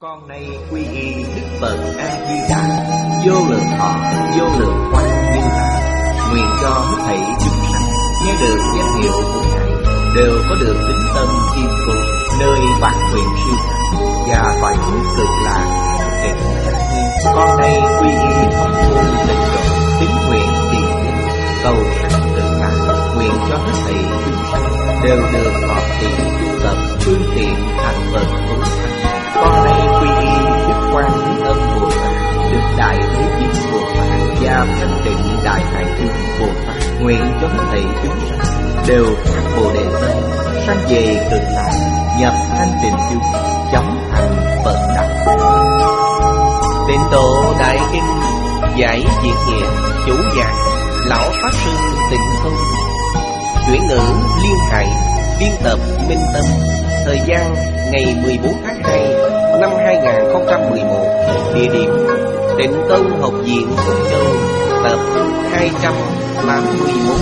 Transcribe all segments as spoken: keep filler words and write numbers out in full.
Con nay quy y Đức Phật A Di Đà, vô lượng thọ vô lượng quang Như Lai. Nguyện cho hết thảy chúng sanh nghe được danh hiệu của Ngài đều có được tín tâm kiên cố, nơi bản nguyện siêu thắng và cõi nước cực lạc tịnh trang nghiêm. Con nay quy y pháp môn tịnh độ, tín nguyện trì giới, cầu sanh tự tại. Nguyện cho hết thảy chúng sanh đều được thọ trì tu tập, phương tiện thành Phật tối thắng. Con nay quy y Đức Quan Thế Âm Bồ Tát, Đức Đại Thế Chí Bồ Tát và Thanh Tịnh Đại Hải Dương Bồ Tát. Nguyện cho hết thảy chúng sanh đều phát Bồ Đề tâm, sanh về cực lạc, nhập thanh tịnh chung, chóng thành Phật đạo. Tịnh độ Đại Kinh giải diễn nghĩa, chủ giảng lão pháp sư Tịnh Không, chuyển ngữ Liên Hải, biên tập Minh Tâm. Thời gian ngày mười bốn tháng hai năm hai nghìn không trăm mười một. Địa điểm Tịnh Tông Học viện Phúc Châu, tập hai trăm tám mươi mốt.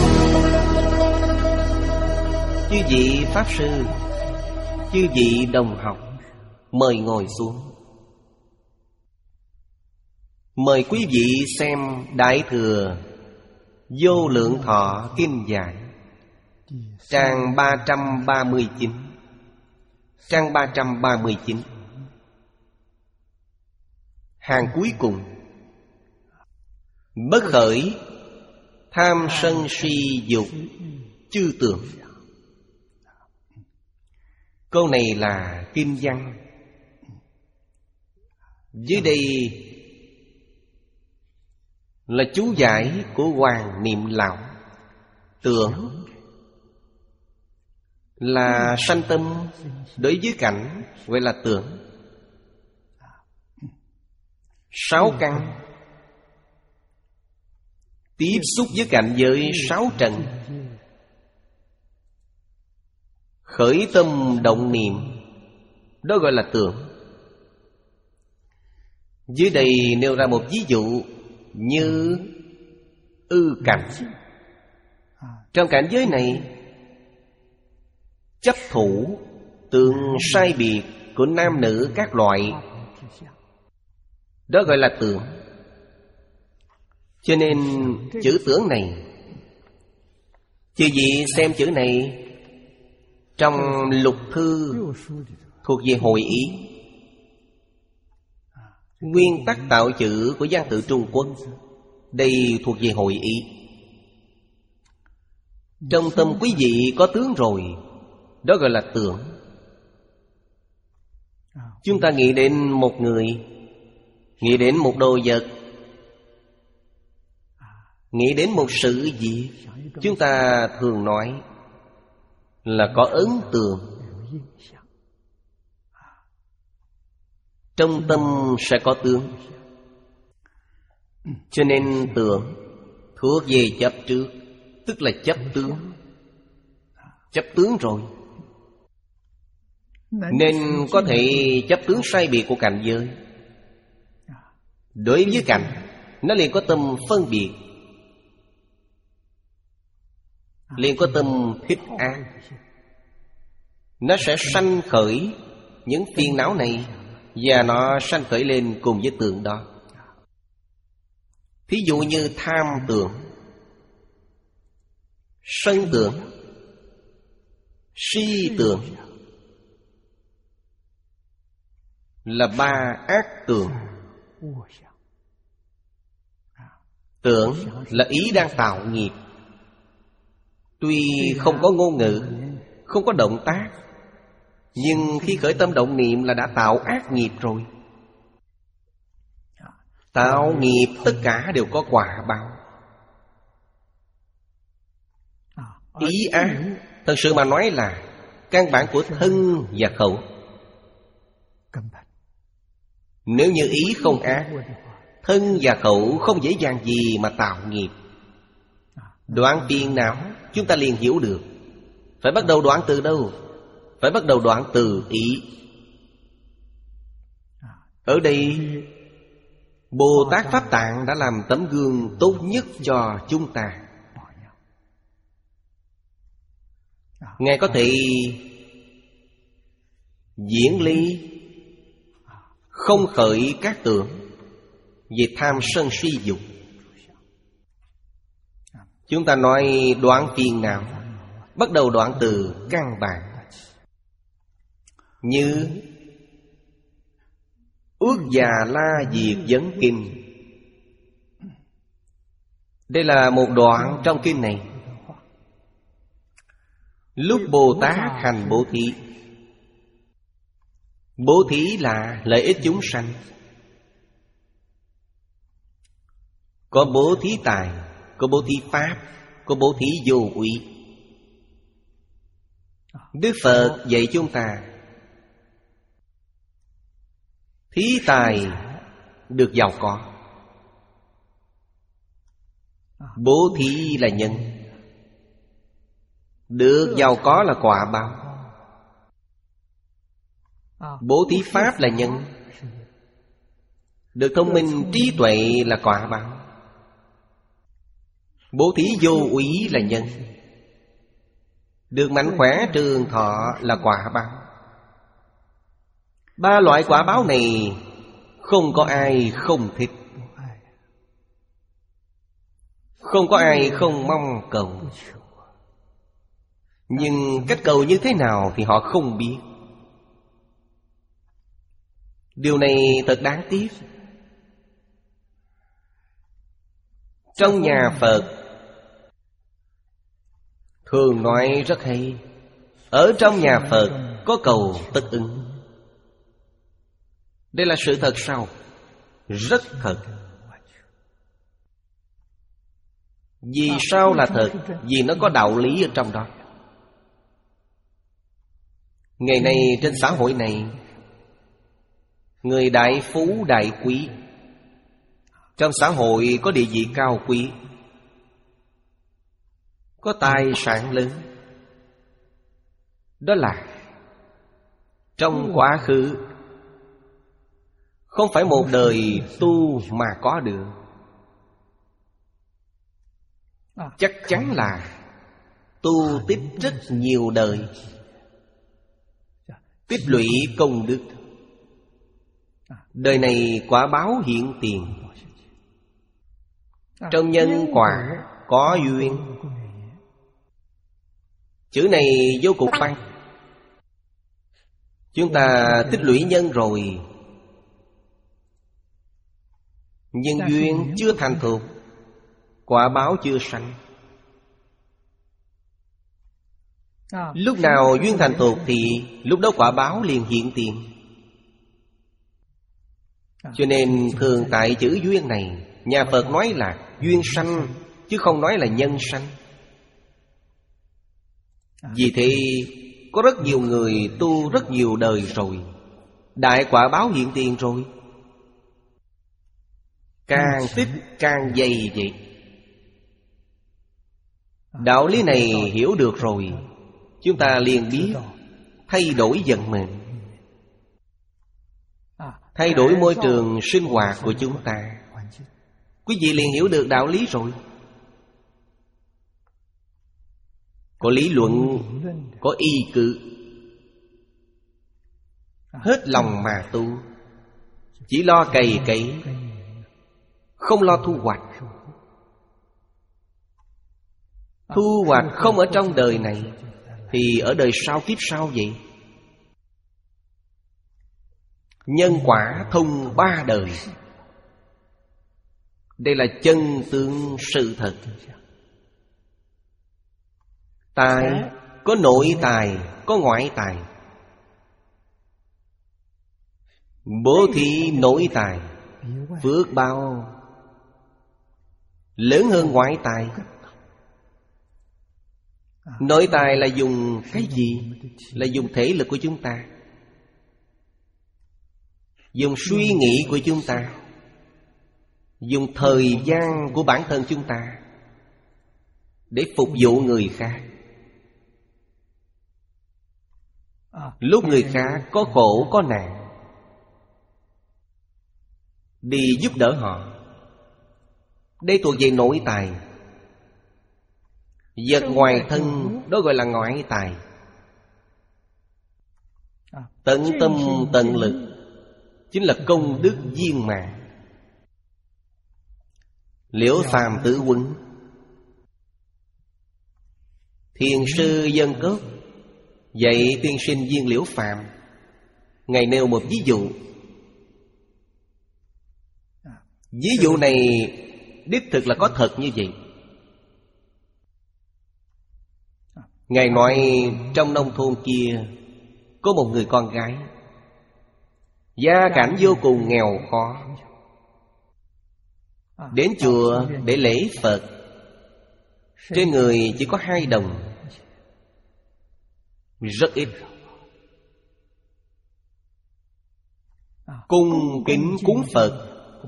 Chư vị pháp sư, chư vị đồng học, mời ngồi xuống. Mời quý vị xem Đại Thừa Vô Lượng Thọ Kinh Giải, trang ba trăm ba mươi chín. Trang ba trăm ba mươi chín, hàng cuối cùng. Bất khởi tham sân si dục chư tưởng. Câu này là kinh văn. Dưới đây là chú giải của Hoàng Niệm Lão. Tưởng là sanh tâm đối với cảnh, gọi là tưởng. Sáu căn tiếp xúc với cảnh giới sáu trần, khởi tâm động niệm, đó gọi là tưởng. Dưới đây nêu ra một ví dụ như ư cảnh. Trong cảnh giới này, chấp thủ tượng sai biệt của nam nữ các loại, đó gọi là tưởng. Cho nên chữ tưởng này, chư vị xem chữ này trong lục thư thuộc về hội ý. Nguyên tắc tạo chữ của văn tự Trung Quốc, đây thuộc về hội ý. Trong tâm quý vị có tướng rồi, đó gọi là tưởng. Chúng ta nghĩ đến một người, nghĩ đến một đồ vật, nghĩ đến một sự việc, chúng ta thường nói là có ấn tượng. Trong tâm sẽ có tướng. Cho nên tưởng thuộc về chấp trước, tức là chấp tướng. Chấp tướng rồi, nên có thể chấp tướng sai biệt của cảnh giới. Đối với cảnh, nó liền có tâm phân biệt, liền có tâm thích ác. Nó sẽ sanh khởi những phiền não này, và nó sanh khởi lên cùng với tưởng đó. Thí dụ như tham tưởng, sân tưởng, si tưởng là ba ác tưởng. Tưởng là ý đang tạo nghiệp, tuy không có ngôn ngữ, không có động tác, nhưng khi khởi tâm động niệm là đã tạo ác nghiệp rồi. Tạo nghiệp tất cả đều có quả báo. Ý ác, thật sự mà nói là căn bản của thân và khẩu. Nếu như ý không ác, thân và khẩu không dễ dàng gì mà tạo nghiệp. Đoạn phiền não chúng ta liền hiểu được. Phải bắt đầu đoạn từ đâu? Phải bắt đầu đoạn từ ý. Ở đây Bồ Tát Pháp Tạng đã làm tấm gương tốt nhất cho chúng ta. Ngài có thể diễn ly không khởi các tưởng về tham sân si dục. Chúng ta nói đoạn phiền não, bắt đầu đoạn từ căn bản, như Uất Già La Diệt Vấn Kinh. Đây là một đoạn trong kinh này. Lúc Bồ Tát hành bố thí, bố thí là lợi ích chúng sanh. Có bố thí tài, có bố thí pháp, có bố thí vô úy. Đức Phật dạy chúng ta thí tài được giàu có, bố thí là nhân. Được giàu có là quả báo. Bố thí pháp là nhân. Được thông minh trí tuệ là quả báo. Bố thí vô úy là nhân. Được mạnh khỏe trường thọ là quả báo. Ba loại quả báo này không có ai không thích, không có ai không mong cầu. Nhưng cách cầu như thế nào thì họ không biết. Điều này thật đáng tiếc. Trong nhà Phật thường nói rất hay: ở trong nhà Phật có cầu tất ứng. Đây là sự thật sao? Rất thật. Vì sao là thật? Vì nó có đạo lý ở trong đó. Ngày nay trên xã hội này, người đại phú đại quý, trong xã hội có địa vị cao quý, có tài sản lớn, đó là trong quá khứ không phải một đời tu mà có được. Chắc chắn là tu tích rất nhiều đời, tích lũy công đức. Đời này quả báo hiện tiền. Trong nhân quả có duyên. Chữ này vô cùng văn. Chúng ta tích lũy nhân rồi, nhân duyên chưa thành thục, quả báo chưa sanh. Lúc nào duyên thành thục thì lúc đó quả báo liền hiện tiền. Cho nên thường tại chữ duyên này, nhà Phật nói là duyên sanh, chứ không nói là nhân sanh. Vì thế có rất nhiều người tu rất nhiều đời rồi, đại quả báo hiện tiền rồi. Càng tích càng dày vậy. Đạo lý này hiểu được rồi, chúng ta liền biết thay đổi vận mệnh, thay đổi môi trường sinh hoạt của chúng ta. Quý vị liền hiểu được đạo lý rồi. Có lý luận, có y cứ, hết lòng mà tu, chỉ lo cày cấy, không lo thu hoạch. Thu hoạch không ở trong đời này thì ở đời sau kiếp sau vậy. Nhân quả thông ba đời. Đây là chân tướng sự thật. Tài có nội tài, có ngoại tài. Bố thí nội tài, phước báo lớn hơn ngoại tài. Nội tài là dùng cái gì? Là dùng thể lực của chúng ta, dùng suy nghĩ của chúng ta, dùng thời gian của bản thân chúng ta để phục vụ người khác. Lúc người khác có khổ có nạn, đi giúp đỡ họ. Đây thuộc về nội tài. Vật ngoài thân đó gọi là ngoại tài. Tận tâm tận lực chính là công đức viên mãn. Liễu Phàm Tử Huấn, Thiền sư Dân Cốc dạy tiên sinh Viên Liễu Phàm, ngài nêu một ví dụ. Ví dụ này đích thực là có thật như vậy. Ngài nói trong nông thôn kia có một người con gái, gia cảnh vô cùng nghèo khó, đến chùa để lễ Phật, trên người chỉ có hai đồng, rất ít. Cung kính cúng Phật,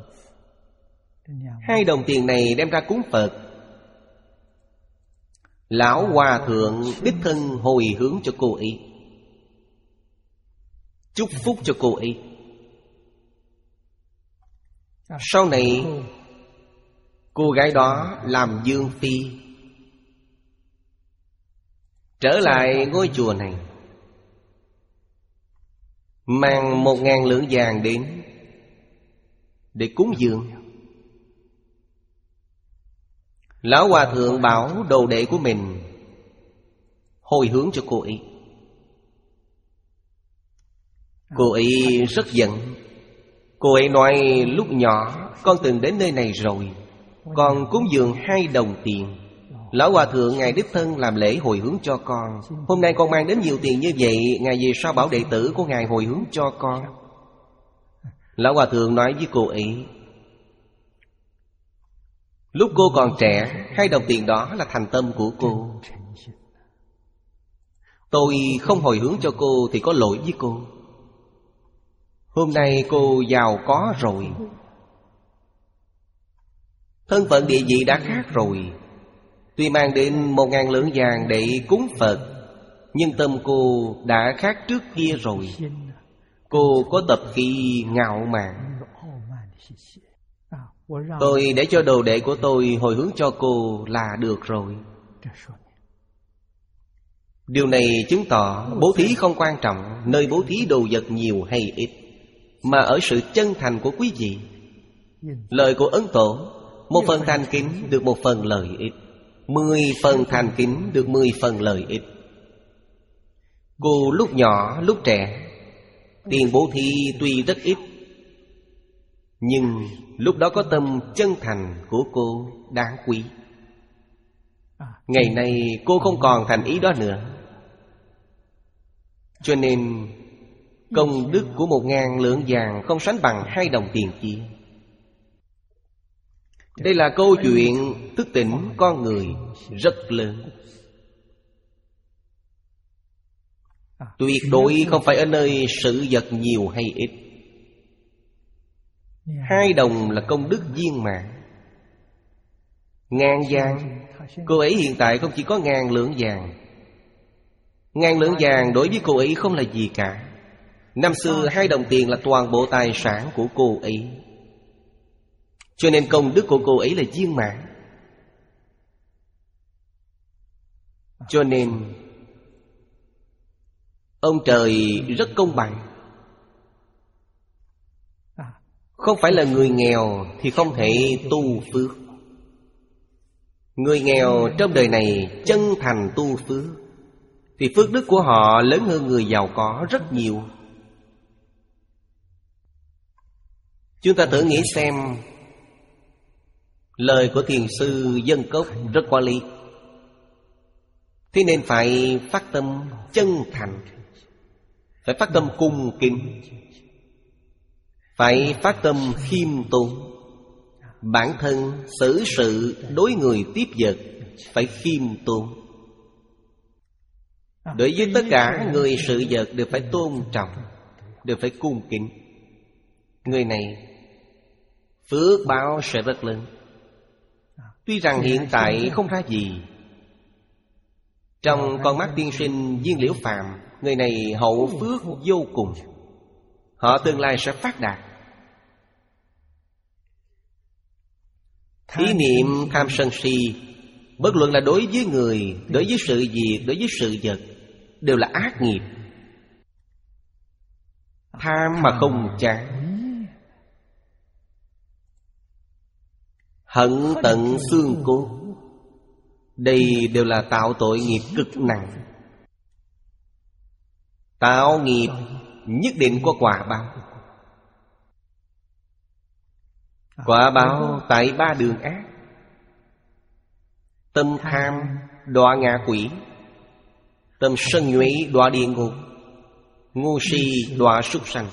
hai đồng tiền này đem ra cúng Phật. Lão Hòa Thượng đích thân hồi hướng cho cô ấy, chúc phúc cho cô ấy. Sau này cô gái đó làm dương phi, trở lại ngôi chùa này, mang một ngàn lượng vàng đến để cúng dường. Lão Hòa Thượng bảo đồ đệ của mình hồi hướng cho cô ấy. Cô ấy rất giận. Cô ấy nói lúc nhỏ con từng đến nơi này rồi, con cúng dường hai đồng tiền. Lão Hòa Thượng ngài đích thân làm lễ hồi hướng cho con. Hôm nay con mang đến nhiều tiền như vậy, ngài vì sao bảo đệ tử của ngài hồi hướng cho con? Lão Hòa Thượng nói với cô ấy, lúc cô còn trẻ, hai đồng tiền đó là thành tâm của cô. Tôi không hồi hướng cho cô thì có lỗi với cô. Hôm nay cô giàu có rồi, thân phận địa vị đã khác rồi. Tuy mang đến một ngàn lượng vàng để cúng Phật, nhưng tâm cô đã khác trước kia rồi. Cô có tập khí ngạo mạn. Tôi để cho đồ đệ của tôi hồi hướng cho cô là được rồi. Điều này chứng tỏ bố thí không quan trọng nơi bố thí đồ vật nhiều hay ít, mà ở sự chân thành của quý vị. Lời của Ấn Tổ, một phần thành kính được một phần lợi ích, mười phần thành kính được mười phần lợi ích. Cô lúc nhỏ, lúc trẻ, tiền bố thí tuy rất ít, nhưng lúc đó có tâm chân thành của cô đáng quý. Ngày nay cô không còn thành ý đó nữa, cho nên công đức của một ngàn lượng vàng không sánh bằng hai đồng tiền kia. Đây là câu chuyện thức tỉnh con người rất lớn. Tuyệt đối không phải ở nơi sự vật nhiều hay ít. Hai đồng là công đức viên mãn. Ngàn vàng, cô ấy hiện tại không chỉ có ngàn lượng vàng. Ngàn lượng vàng đối với cô ấy không là gì cả. Năm xưa hai đồng tiền là toàn bộ tài sản của cô ấy, cho nên công đức của cô ấy là viên mãn. Cho nên ông trời rất công bằng. Không phải là người nghèo thì không thể tu phước. Người nghèo trong đời này chân thành tu phước thì phước đức của họ lớn hơn người giàu có rất nhiều. Chúng ta thử nghĩ xem, lời của thiền sư Dân Cốc rất có lý. Thế nên phải phát tâm chân thành, phải phát tâm cung kính, phải phát tâm khiêm tốn. Bản thân xử sự đối người tiếp vật phải khiêm tốn. Đối với tất cả người sự vật đều phải tôn trọng, đều phải cung kính. Người này phước báo sẽ rất lớn. Tuy rằng hiện tại không ra gì, trong con mắt tiên sinh Viên Liễu Phàm, người này hậu phước vô cùng. Họ tương lai sẽ phát đạt. Ý niệm tham sân si, bất luận là đối với người, đối với sự việc, đối với sự vật, đều là ác nghiệp. Tham mà không chán, hận tận xương cốt. Đây đều là tạo tội nghiệp cực nặng. Tạo nghiệp nhất định có quả báo. Quả báo tại ba đường ác. Tâm tham đọa ngạ quỷ, tâm sân nhuệ đọa địa ngục, ngu si đọa súc sanh.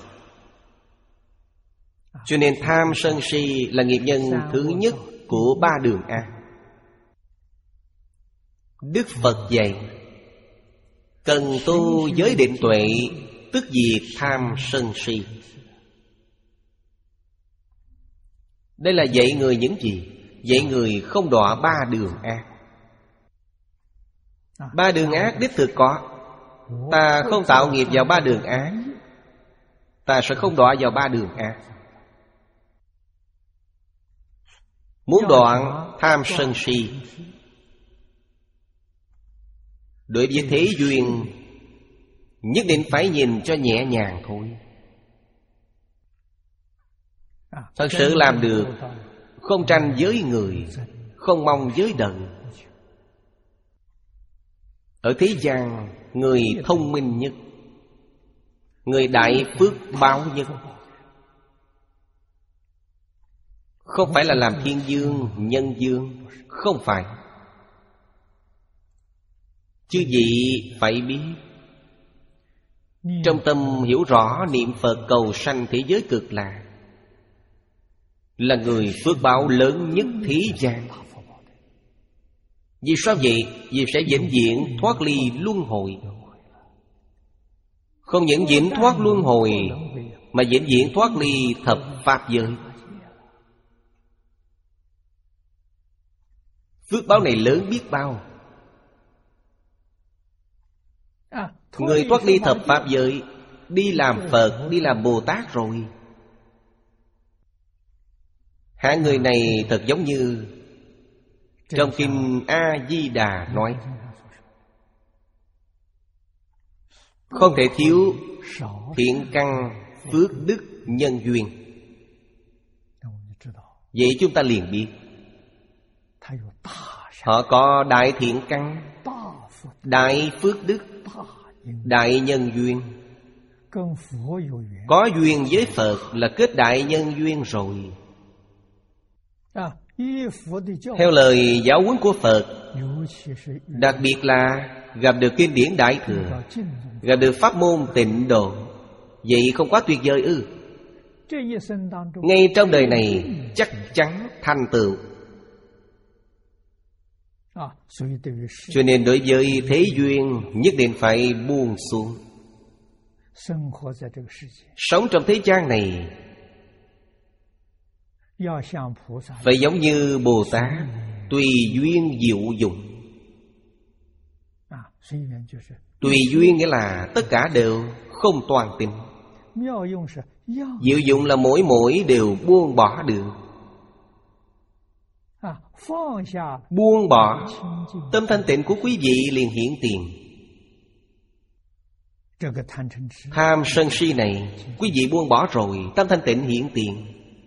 Cho nên tham sân si là nghiệp nhân thứ nhất của ba đường ác. Đức Phật dạy cần tu giới định tuệ, tức diệt tham sân si. Đây là dạy người những gì? Dạy người không đọa ba đường ác. Ba đường ác đích thực có. Ta không tạo nghiệp vào ba đường ác, ta sẽ không đọa vào ba đường ác. Muốn đoạn tham sân si, đối với thế duyên nhất định phải nhìn cho nhẹ nhàng thôi. Thật sự làm được, không tranh với người, không mong với đời. Ở thế gian, người thông minh nhất, người đại phước báo nhất, không phải là làm thiên dương, nhân dương, không phải. Chứ gì phải biết, trong tâm hiểu rõ niệm Phật cầu sanh thế giới cực lạc, là người phước báo lớn nhất thế gian. Vì sao vậy? Vì sẽ vĩnh viễn thoát ly luân hồi. Không những vĩnh thoát luân hồi, mà vĩnh viễn thoát ly thập pháp giới. Phước báo này lớn biết bao. Người thoát ly thập pháp giới, đi làm Phật, đi làm Bồ Tát rồi. Hạng người này thật giống như trong kinh A-di-đà nói, không thể thiếu thiện căn, phước đức, nhân duyên. Vậy chúng ta liền biết họ có đại thiện căn, đại phước đức, đại nhân duyên. Có duyên với Phật là kết đại nhân duyên rồi. Theo lời giáo huấn của Phật, đặc biệt là gặp được kinh điển Đại Thừa, gặp được pháp môn Tịnh Độ, vậy không quá tuyệt vời ư? Ngay trong đời này chắc chắn thành tựu. Cho nên đối với thế duyên nhất định phải buông xuống. Sống trong thế gian này phải giống như Bồ Tát, tùy duyên diệu dụng. Tùy duyên nghĩa là tất cả đều không toàn tính. Diệu dụng là mỗi mỗi đều buông bỏ được. Buông bỏ, tâm thanh tịnh của quý vị liền hiển tiền. Tham sân si này quý vị buông bỏ rồi, tâm thanh tịnh hiển tiền.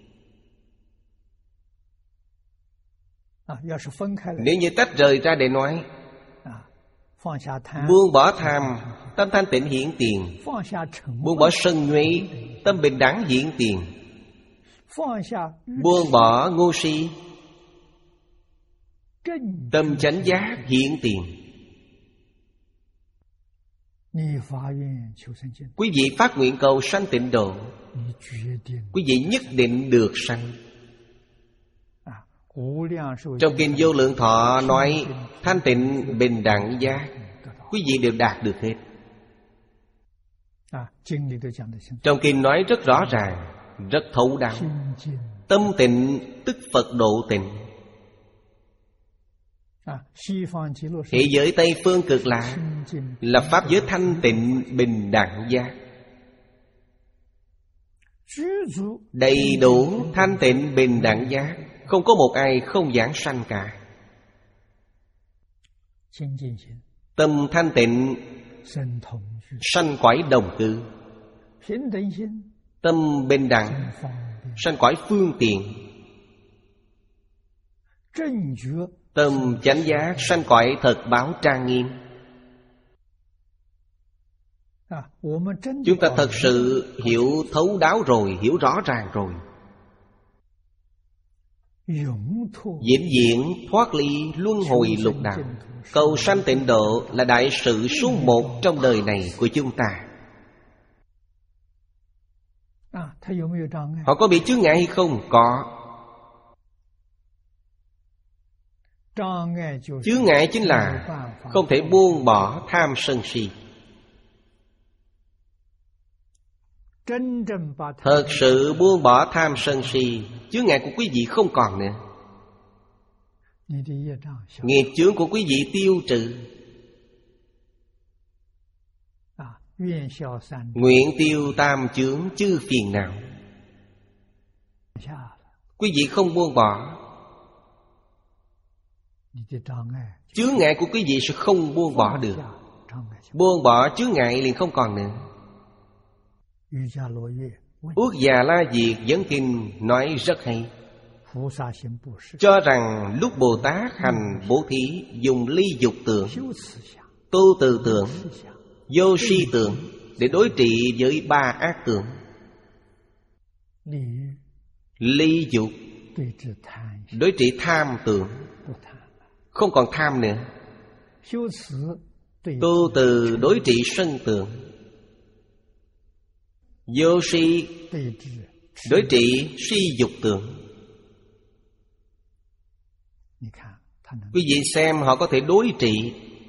Nếu như tách rời ra để nói, buông bỏ tham, tâm thanh tịnh hiển tiền. Buông bỏ sân nhuệ, tâm bình đẳng hiển tiền. Buông bỏ ngu si, tâm chánh giác hiển tiền. Quý vị phát nguyện cầu sanh tịnh độ, quý vị nhất định được sanh. Trong kinh Vô Lượng Thọ nói thanh tịnh bình đẳng giác, quý vị đều đạt được hết. Trong kinh nói rất rõ ràng, rất thấu đáo. Tâm tịnh tức Phật độ tịnh. Thế giới Tây Phương Cực Lạc là pháp giới thanh tịnh bình đẳng giác, đầy đủ thanh tịnh bình đẳng giác. Không có một ai không giảng sanh cả. Tâm thanh tịnh sanh cõi đồng cư. Tâm bình đẳng sanh cõi phương tiện. Tâm chánh giác sanh cõi thật báo trang nghiêm. Chúng ta thật sự hiểu thấu đáo rồi, hiểu rõ ràng rồi, vĩnh viễn thoát ly luân hồi lục đạo. Cầu sanh tịnh độ là đại sự số một trong đời này của chúng ta. Họ có bị chướng ngại hay không? Có. Chướng ngại chính là không thể buông bỏ tham sân si. Thật sự buông bỏ tham sân si, chướng ngại của quý vị không còn nữa. Nghiệp chướng của quý vị tiêu trừ. Nguyện tiêu tam chướng chư phiền não. Quý vị không buông bỏ, chướng ngại của quý vị sẽ không buông bỏ được. Buông bỏ chướng ngại liền không còn nữa. Ước Già La Diệt Vấn Kinh nói rất hay, cho rằng lúc Bồ Tát hành bố thí dùng ly dục tưởng, tu từ tưởng, vô si tưởng để đối trị với ba ác tưởng. Ly dục đối trị tham tưởng, không còn tham nữa. Tu từ đối trị sân tưởng, vô si đối trị si dục tưởng. Quý vị xem họ có thể đối trị.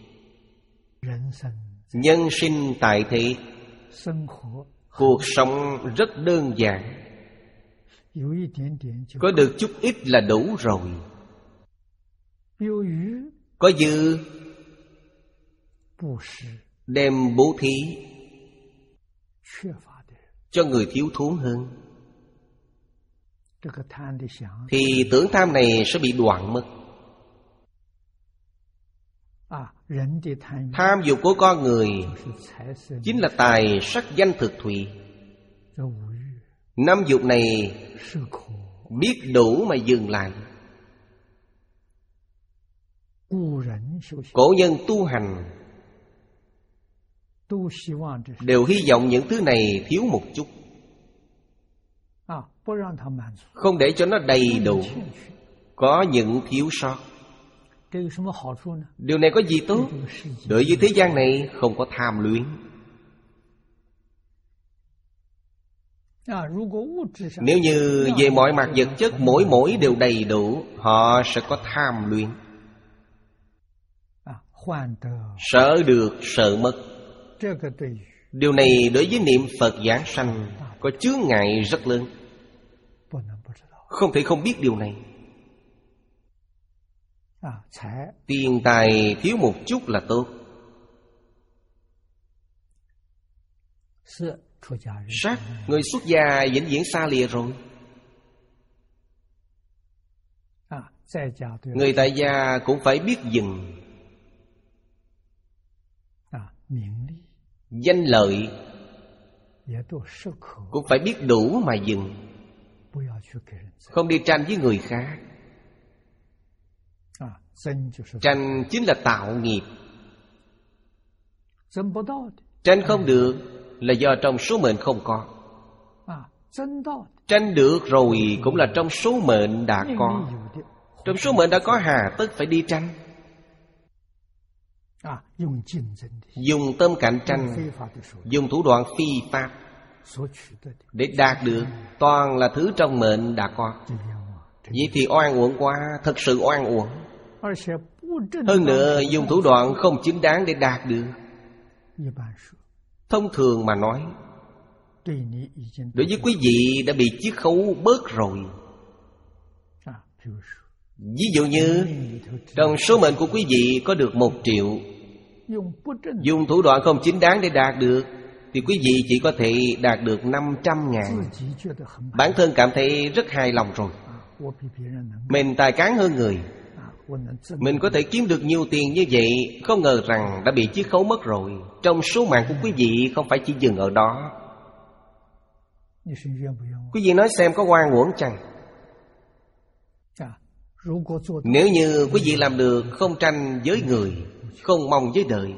Nhân sinh tại thế, cuộc sống rất đơn giản, có được chút ít là đủ rồi. Có dư đem bố thí cho người thiếu thốn hơn, thì tưởng tham này sẽ bị đoạn mất. Tham dục của con người chính là tài sắc danh thực thùy. Năm dục này biết đủ mà dừng lại. Cổ nhân tu hành đều hy vọng những thứ này thiếu một chút, không để cho nó đầy đủ, có những thiếu sót. Điều này có gì tốt? Đối với thế gian này không có tham luyến. Nếu như về mọi mặt vật chất mỗi mỗi đều đầy đủ, họ sẽ có tham luyến, sợ được sợ mất. Điều này đối với niệm Phật giảng sanh có chướng ngại rất lớn, không thể không biết điều này. Tiền tài thiếu một chút là tốt. Sắc người xuất gia vĩnh viễn xa lìa rồi. Người tại gia cũng phải biết dừng. Danh lợi cũng phải biết đủ mà dừng, không đi tranh với người khác. Tranh chính là tạo nghiệp. Tranh không được là do trong số mệnh không có. Tranh được rồi cũng là trong số mệnh đã có. Trong số mệnh đã có hà tất phải đi tranh. Dùng tâm cạnh tranh, dùng thủ đoạn phi pháp để đạt được toàn là thứ trong mệnh đã có. Vậy thì oan uổng quá, thật sự oan uổng. Hơn nữa dùng thủ đoạn không chính đáng để đạt được. Thông thường mà nói, đối với quý vị đã bị chiết khấu bớt rồi. Ví dụ như trong số mệnh của quý vị có được một triệu, dùng thủ đoạn không chính đáng để đạt được, thì quý vị chỉ có thể đạt được năm trăm ngàn. Bản thân cảm thấy rất hài lòng rồi. Mình tài cán hơn người, mình có thể kiếm được nhiều tiền như vậy. Không ngờ rằng đã bị chiết khấu mất rồi. Trong số mạng của quý vị không phải chỉ dừng ở đó. Quý vị nói xem có oan uổng chăng? Nếu như quý vị làm được không tranh với người, không mong với đời,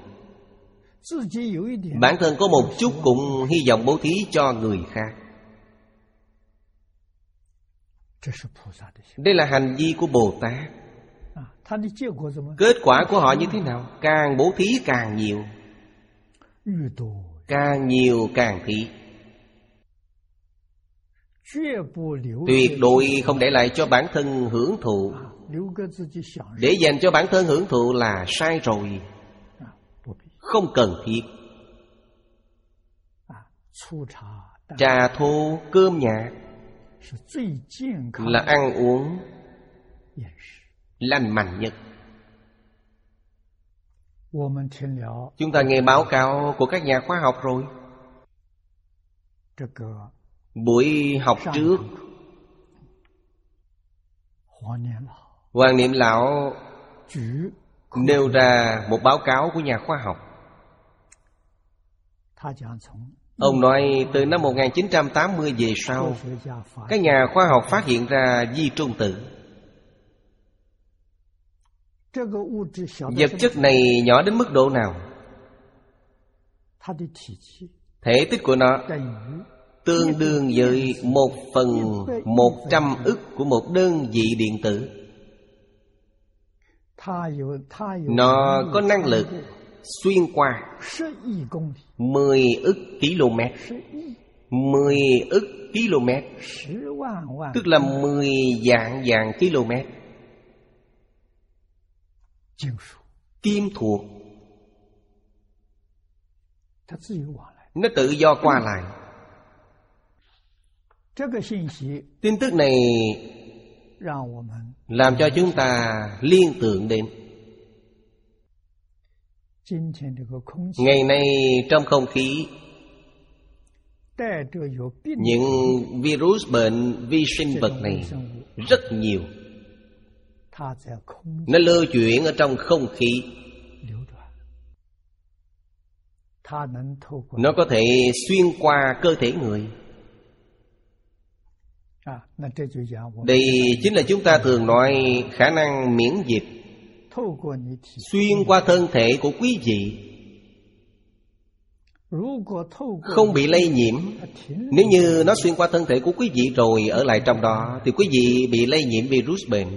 bản thân có một chút cũng hy vọng bố thí cho người khác, đây là hành vi của Bồ Tát. Kết quả của họ như thế nào? Càng bố thí càng nhiều, càng nhiều càng thí, tuyệt đối không để lại cho bản thân hưởng thụ. Để dành cho bản thân hưởng thụ là sai rồi, không cần thiết. Trà thô cơm nhạt là ăn uống lành mạnh nhất. Chúng ta nghe báo cáo của các nhà khoa học rồi. Buổi học trước, Hoàng Niệm Lão nêu ra một báo cáo của nhà khoa học. Ông nói từ năm một nghìn chín trăm tám mươi về sau, các nhà khoa học phát hiện ra vi trung tử. Vật chất này nhỏ đến mức độ nào? Thể tích của nó tương đương với một phần một trăm ức của một đơn vị điện tử. Nó có năng lực xuyên qua mười ức km. Mười ức km tức là mười vạn vạn km. Kim thuộc nó tự do qua lại. Tin tức này làm cho chúng ta liên tưởng đến ngày nay trong không khí những virus bệnh vi sinh vật này rất nhiều. Nó lưu chuyển ở trong không khí. Nó có thể xuyên qua cơ thể người. Đây chính là chúng ta thường nói khả năng miễn dịch xuyên qua thân thể của quý vị, không bị lây nhiễm. Nếu như nó xuyên qua thân thể của quý vị rồi ở lại trong đó, thì quý vị bị lây nhiễm virus bệnh.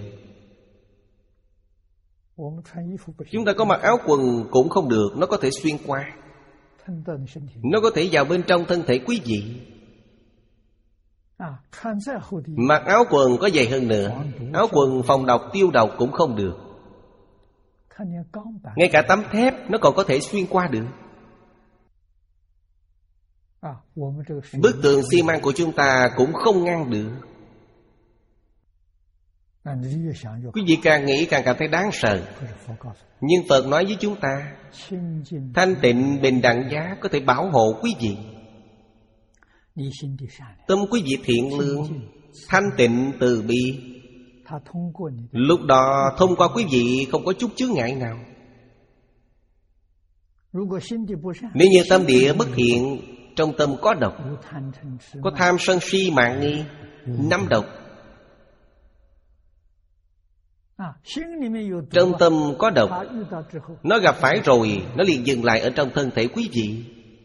Chúng ta có mặc áo quần cũng không được, nó có thể xuyên qua. Nó có thể vào bên trong thân thể quý vị. Mặc áo quần có dày hơn nữa, áo quần phòng độc tiêu độc cũng không được. Ngay cả tấm thép nó còn có thể xuyên qua được. Bức tường xi măng của chúng ta cũng không ngăn được. Quý vị càng nghĩ càng cảm thấy đáng sợ. Nhưng Phật nói với chúng ta, thanh tịnh bình đẳng giác có thể bảo hộ quý vị. Tâm quý vị thiện lương, thanh tịnh từ bi, lúc đó thông qua quý vị không có chút chướng ngại nào. Nếu như tâm địa bất thiện, trong tâm có độc, có tham sân si mạng nghi, năm độc. Trong tâm có độc, nó gặp phải rồi, nó liền dừng lại ở trong thân thể quý vị.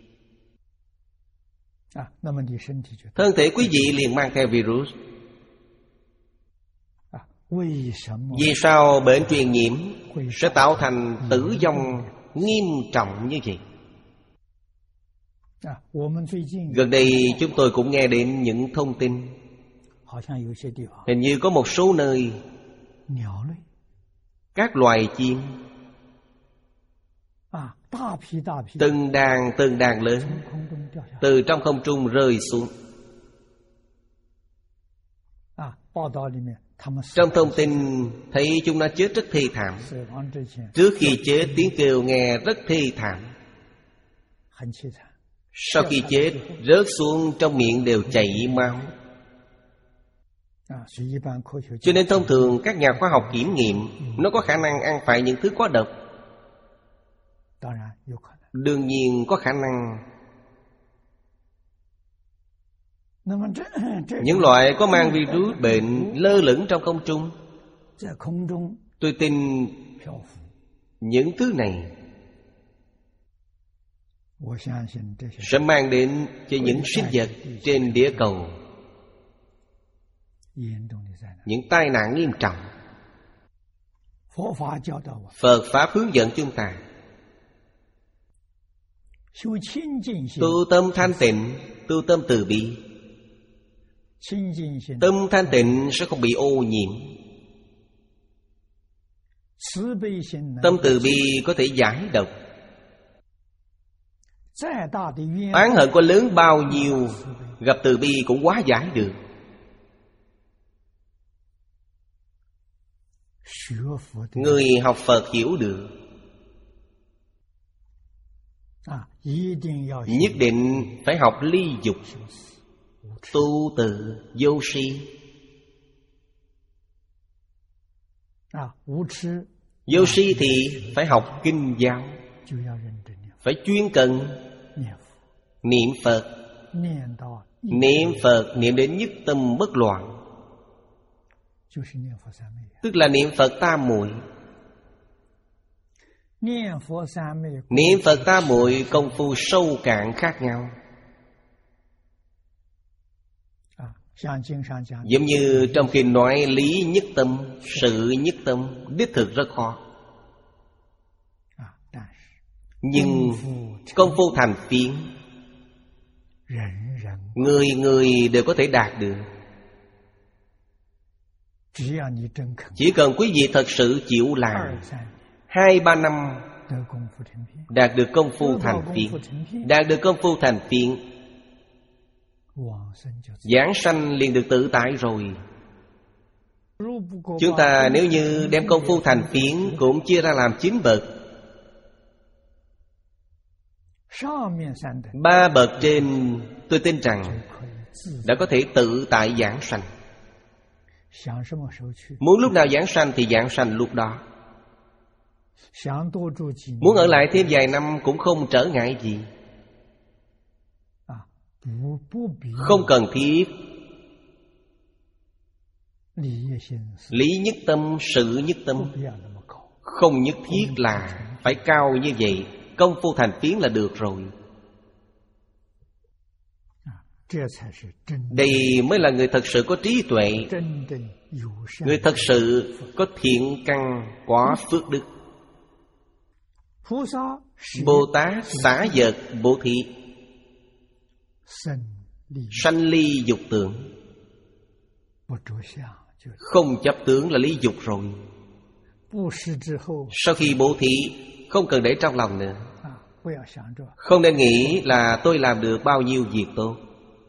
Thân thể quý vị liền mang theo virus. Vì sao bệnh truyền nhiễm sẽ tạo thành tử vong nghiêm trọng như vậy? Gần đây chúng tôi cũng nghe đến những thông tin. Hình như có một số nơi các loài chim từng đàn từng đàn lớn từ trong không trung rơi xuống. Trong thông tin thấy chúng nó chết rất thê thảm. Trước khi chết tiếng kêu nghe rất thê thảm. Sau khi chết rớt xuống trong miệng đều chảy máu. Cho nên thông thường các nhà khoa học kiểm nghiệm, nó có khả năng ăn phải những thứ có độc. Đương nhiên có khả năng. Những loại có mang virus bệnh lơ lửng trong không trung, Tôi tin những thứ này sẽ mang đến cho những sinh vật trên địa cầu những tai nạn nghiêm trọng. Phật Pháp hướng dẫn chúng ta tu tâm thanh tịnh, tu tâm từ bi. Tâm thanh tịnh sẽ không bị ô nhiễm. Tâm từ bi có thể giải độc. Oán hận có lớn bao nhiêu, gặp từ bi cũng hóa giải được. Người học Phật hiểu được, nhất định phải học ly dục, tu từ vô si. Vô si thì phải học kinh giáo, phải chuyên cần niệm Phật. Niệm Phật niệm đến nhất tâm bất loạn, tức là niệm Phật tam muội. Niệm Phật tam muội công phu sâu cạn khác nhau. Giống như trong kinh nói lý nhất tâm, sự nhất tâm, đích thực rất khó. Nhưng công phu thành phiến, người người đều có thể đạt được. Chỉ cần quý vị thật sự chịu làm, hai ba năm đạt được công phu thành phiến. Đạt được công phu thành phiến, giảng sanh liền được tự tại rồi. Chúng ta nếu như đem công phu thành phiến cũng chia ra làm chín bậc. Ba bậc trên tôi tin rằng đã có thể tự tại giảng sanh. Muốn lúc nào giảng sanh thì giảng sanh lúc đó. Muốn ở lại thêm vài năm cũng không trở ngại gì. Không cần thiết lý nhất tâm, sự nhất tâm. Không nhất thiết là phải cao như vậy. Công phu thành phiến là được rồi. Đây mới là người thật sự có trí tuệ, người thật sự có thiện căn, có phước đức. Bồ Tát xả vật bố thí, sanh ly dục tưởng. Không chấp tướng là lý dục rồi. Sau khi bố thí không cần để trong lòng nữa. Không nên nghĩ là tôi làm được bao nhiêu việc tốt.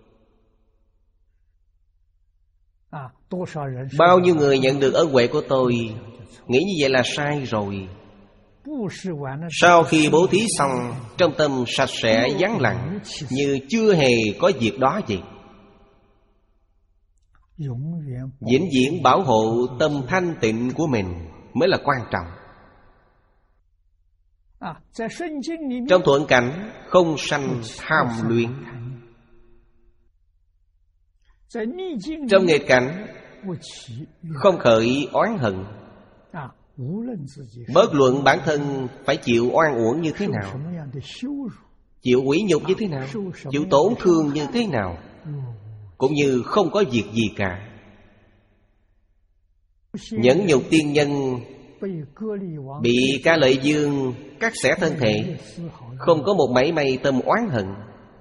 Bao nhiêu người nhận được ân huệ của tôi, nghĩ như vậy là sai rồi. Sau khi bố thí xong, trong tâm sạch sẽ vắng lặng, như chưa hề có việc đó vậy. Vĩnh viễn bảo hộ tâm thanh tịnh của mình mới là quan trọng. Trong thuận cảnh không sanh tham luyện. Trong nghịch cảnh không khởi oán hận. Bất luận bản thân phải chịu oan uổng như thế nào, chịu quỷ nhục như thế nào, chịu tổn thương như thế nào, cũng như không có việc gì cả. Nhẫn nhục tiên nhân bị Ca Lợi Dương cắt xẻ thân thể, không có một mảy may tâm oán hận.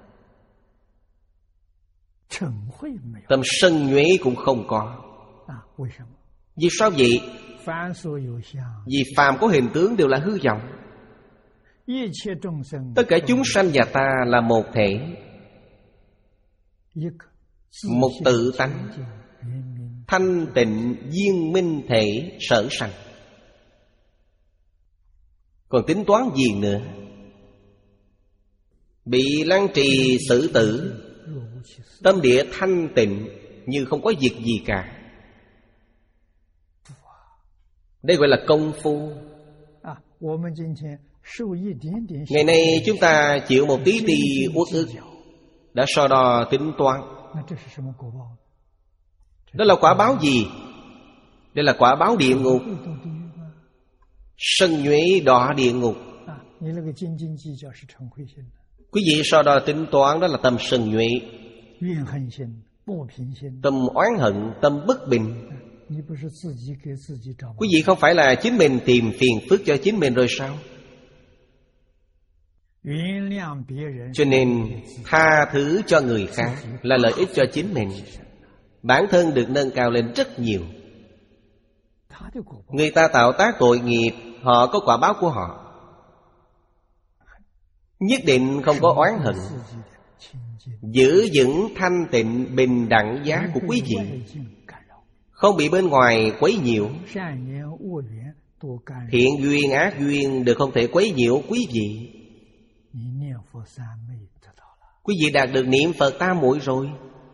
Tâm sân nhuế cũng không có. Vì sao vậy? Vì phàm có hình tướng đều là hư vọng. Tất cả chúng sanh và ta là một thể, một tự tánh, thanh tịnh viên minh thể sở sanh. Còn tính toán gì nữa? Bị lăng trì xử tử, tâm địa thanh tịnh như không có việc gì cả. Đây gọi là công phu. Ngày nay chúng ta chịu một tí ti uất ức, đã so đo tính toán. Đó là quả báo gì? Đây là quả báo địa ngục. Sân nhuế đọa địa ngục. Quý vị sau đó tính toán đó là tâm sân nhuế, tâm oán hận, tâm bất bình. Quý vị không phải là chính mình tìm phiền phức cho chính mình rồi sao? Cho nên tha thứ cho người khác là lợi ích cho chính mình. Bản thân được nâng cao lên rất nhiều. Người ta tạo tác tội nghiệp, họ có quả báo của họ. Nhất định không có oán hận. Giữ vững thanh tịnh bình đẳng giá của quý vị, không bị bên ngoài quấy nhiễu. Thiện duyên ác duyên đều không thể quấy nhiễu quý vị. Quý vị đạt được niệm Phật tam muội rồi.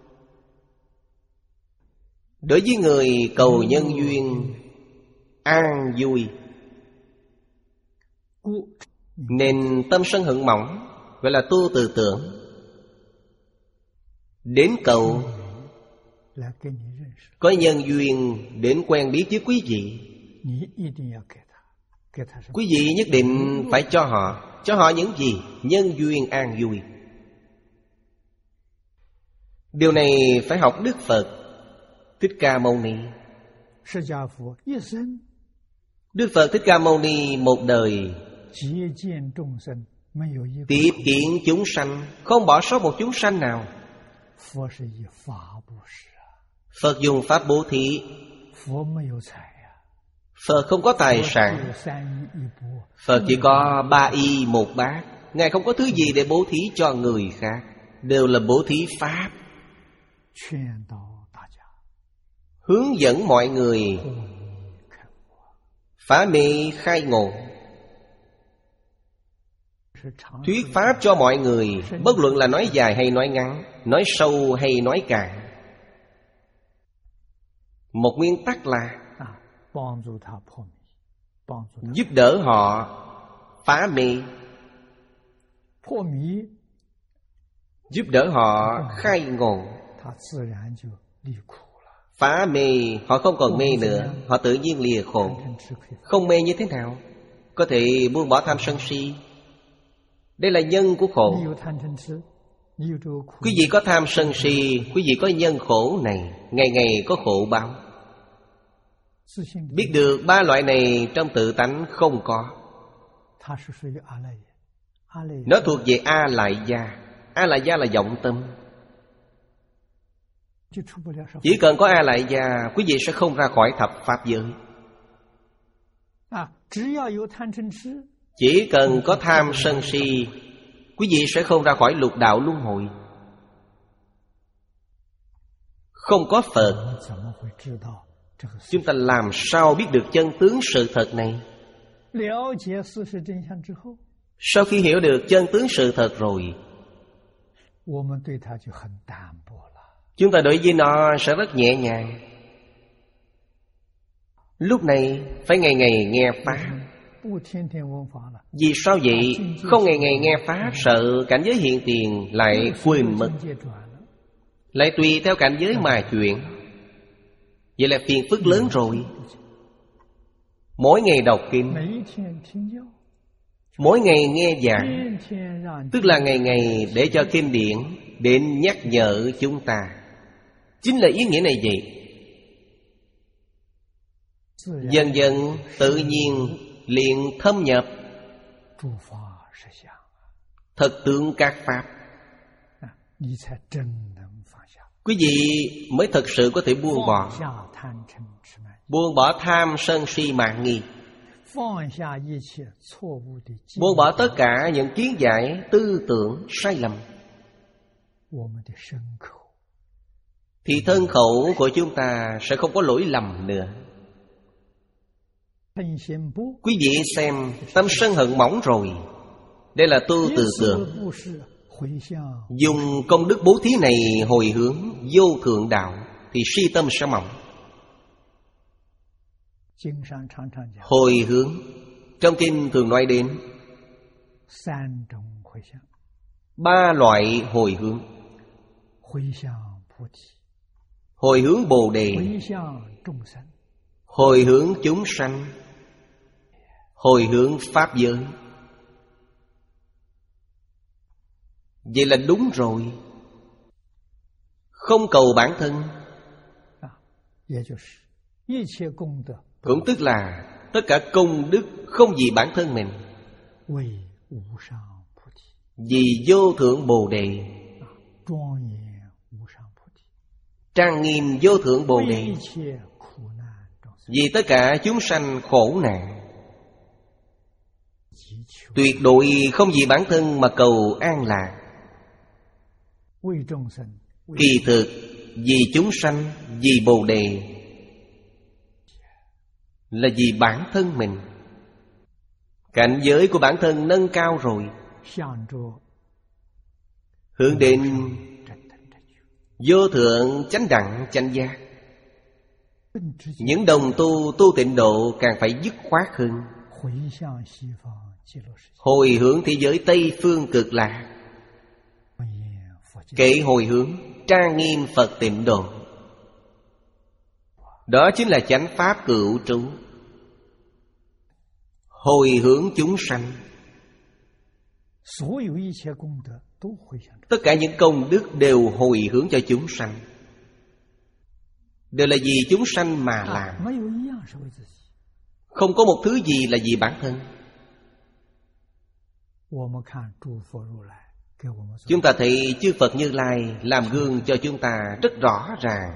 Đối với người cầu nhân duyên an vui, nên tâm sân hận mỏng, gọi là tu từ tưởng. Đến cầu có nhân duyên đến quen biết với quý vị, quý vị nhất định phải cho họ. Cho họ những gì? Nhân duyên an vui. Điều này phải học Đức Phật Thích Ca Mâu Ni. Đức Phật Thích Ca Mâu Ni một đời tiếp kiến chúng sanh, không bỏ sót một chúng sanh nào. Phật dùng pháp bố thí. Phật không có tài sản. Phật chỉ có ba y một bát. Ngài không có thứ gì để bố thí cho người khác, đều là bố thí pháp, hướng dẫn mọi người phá mê khai ngộ, thuyết pháp cho mọi người. Bất luận là nói dài hay nói ngắn, nói sâu hay nói cạn, một nguyên tắc là giúp đỡ họ phá mê, giúp đỡ họ khai ngộ. Phá mê, họ không còn mê nữa, họ tự nhiên lìa khổ. Không mê như thế nào? Có thể buông bỏ tham sân si. Đây là nhân của khổ. Quý vị có tham sân si, quý vị có nhân khổ này, ngày ngày có khổ báo. Biết được ba loại này trong tự tánh không có. Nó thuộc về A Lại Gia. A Lại Gia là vọng tâm. Chỉ cần có A Lại Gia, quý vị sẽ không ra khỏi thập pháp giới. Chỉ cần có tham sân si, quý vị sẽ không ra khỏi lục đạo luân hồi. Không có Phật, chúng ta làm sao biết được chân tướng sự thật này? Sau khi hiểu được chân tướng sự thật rồi, chúng ta đối với nó sẽ rất nhẹ nhàng. Lúc này phải ngày ngày nghe Pháp. Vì sao vậy? Không ngày ngày nghe Pháp, sợ cảnh giới hiện tiền lại quên mất, lại tùy theo cảnh giới mà chuyển. Vậy là phiền phức lớn rồi. Mỗi ngày đọc kinh, mỗi ngày nghe giảng, tức là ngày ngày để cho kinh điển đến nhắc nhở chúng ta. Chính là ý nghĩa này vậy. Dần dần tự nhiên liền thâm nhập thật tướng các pháp. Quý vị mới thật sự có thể buông bỏ, buông bỏ tham sân si mạn nghi, buông bỏ tất cả những kiến giải tư tưởng sai lầm, thì thân khẩu của chúng ta sẽ không có lỗi lầm nữa. Quý vị xem, tâm sân hận mỏng rồi. Đây là tu từ tưởng. Dùng công đức bố thí này hồi hướng vô thượng đạo, thì si tâm sẽ mỏng. Hồi hướng, trong kinh thường nói đến ba loại hồi hướng. Hồi hướng Bồ Đề, hồi hướng chúng sanh, hồi hướng pháp giới. Vậy là đúng rồi. Không cầu bản thân. Cũng tức là tất cả công đức không vì bản thân mình, vì vô thượng Bồ Đề, trang nghiêm vô thượng Bồ Đề, vì tất cả chúng sanh khổ nạn. Tuyệt đối không vì bản thân mà cầu an lạc. Kỳ thực vì chúng sanh, vì Bồ Đề, là vì bản thân mình. Cảnh giới của bản thân nâng cao rồi, hướng đến vô thượng chánh đẳng chánh giác. Những đồng tu tu tịnh độ càng phải dứt khoát hơn, hồi hướng thế giới Tây Phương Cực Lạc, kể hồi hướng trang nghiêm Phật tịnh độ. Đó chính là chánh pháp cửu trú, hồi hướng chúng sanh. Tất cả những công đức đều hồi hướng cho chúng sanh, đều là vì chúng sanh mà làm. Không có một thứ gì là vì bản thân. Chúng ta thấy chư Phật Như Lai làm gương cho chúng ta rất rõ ràng.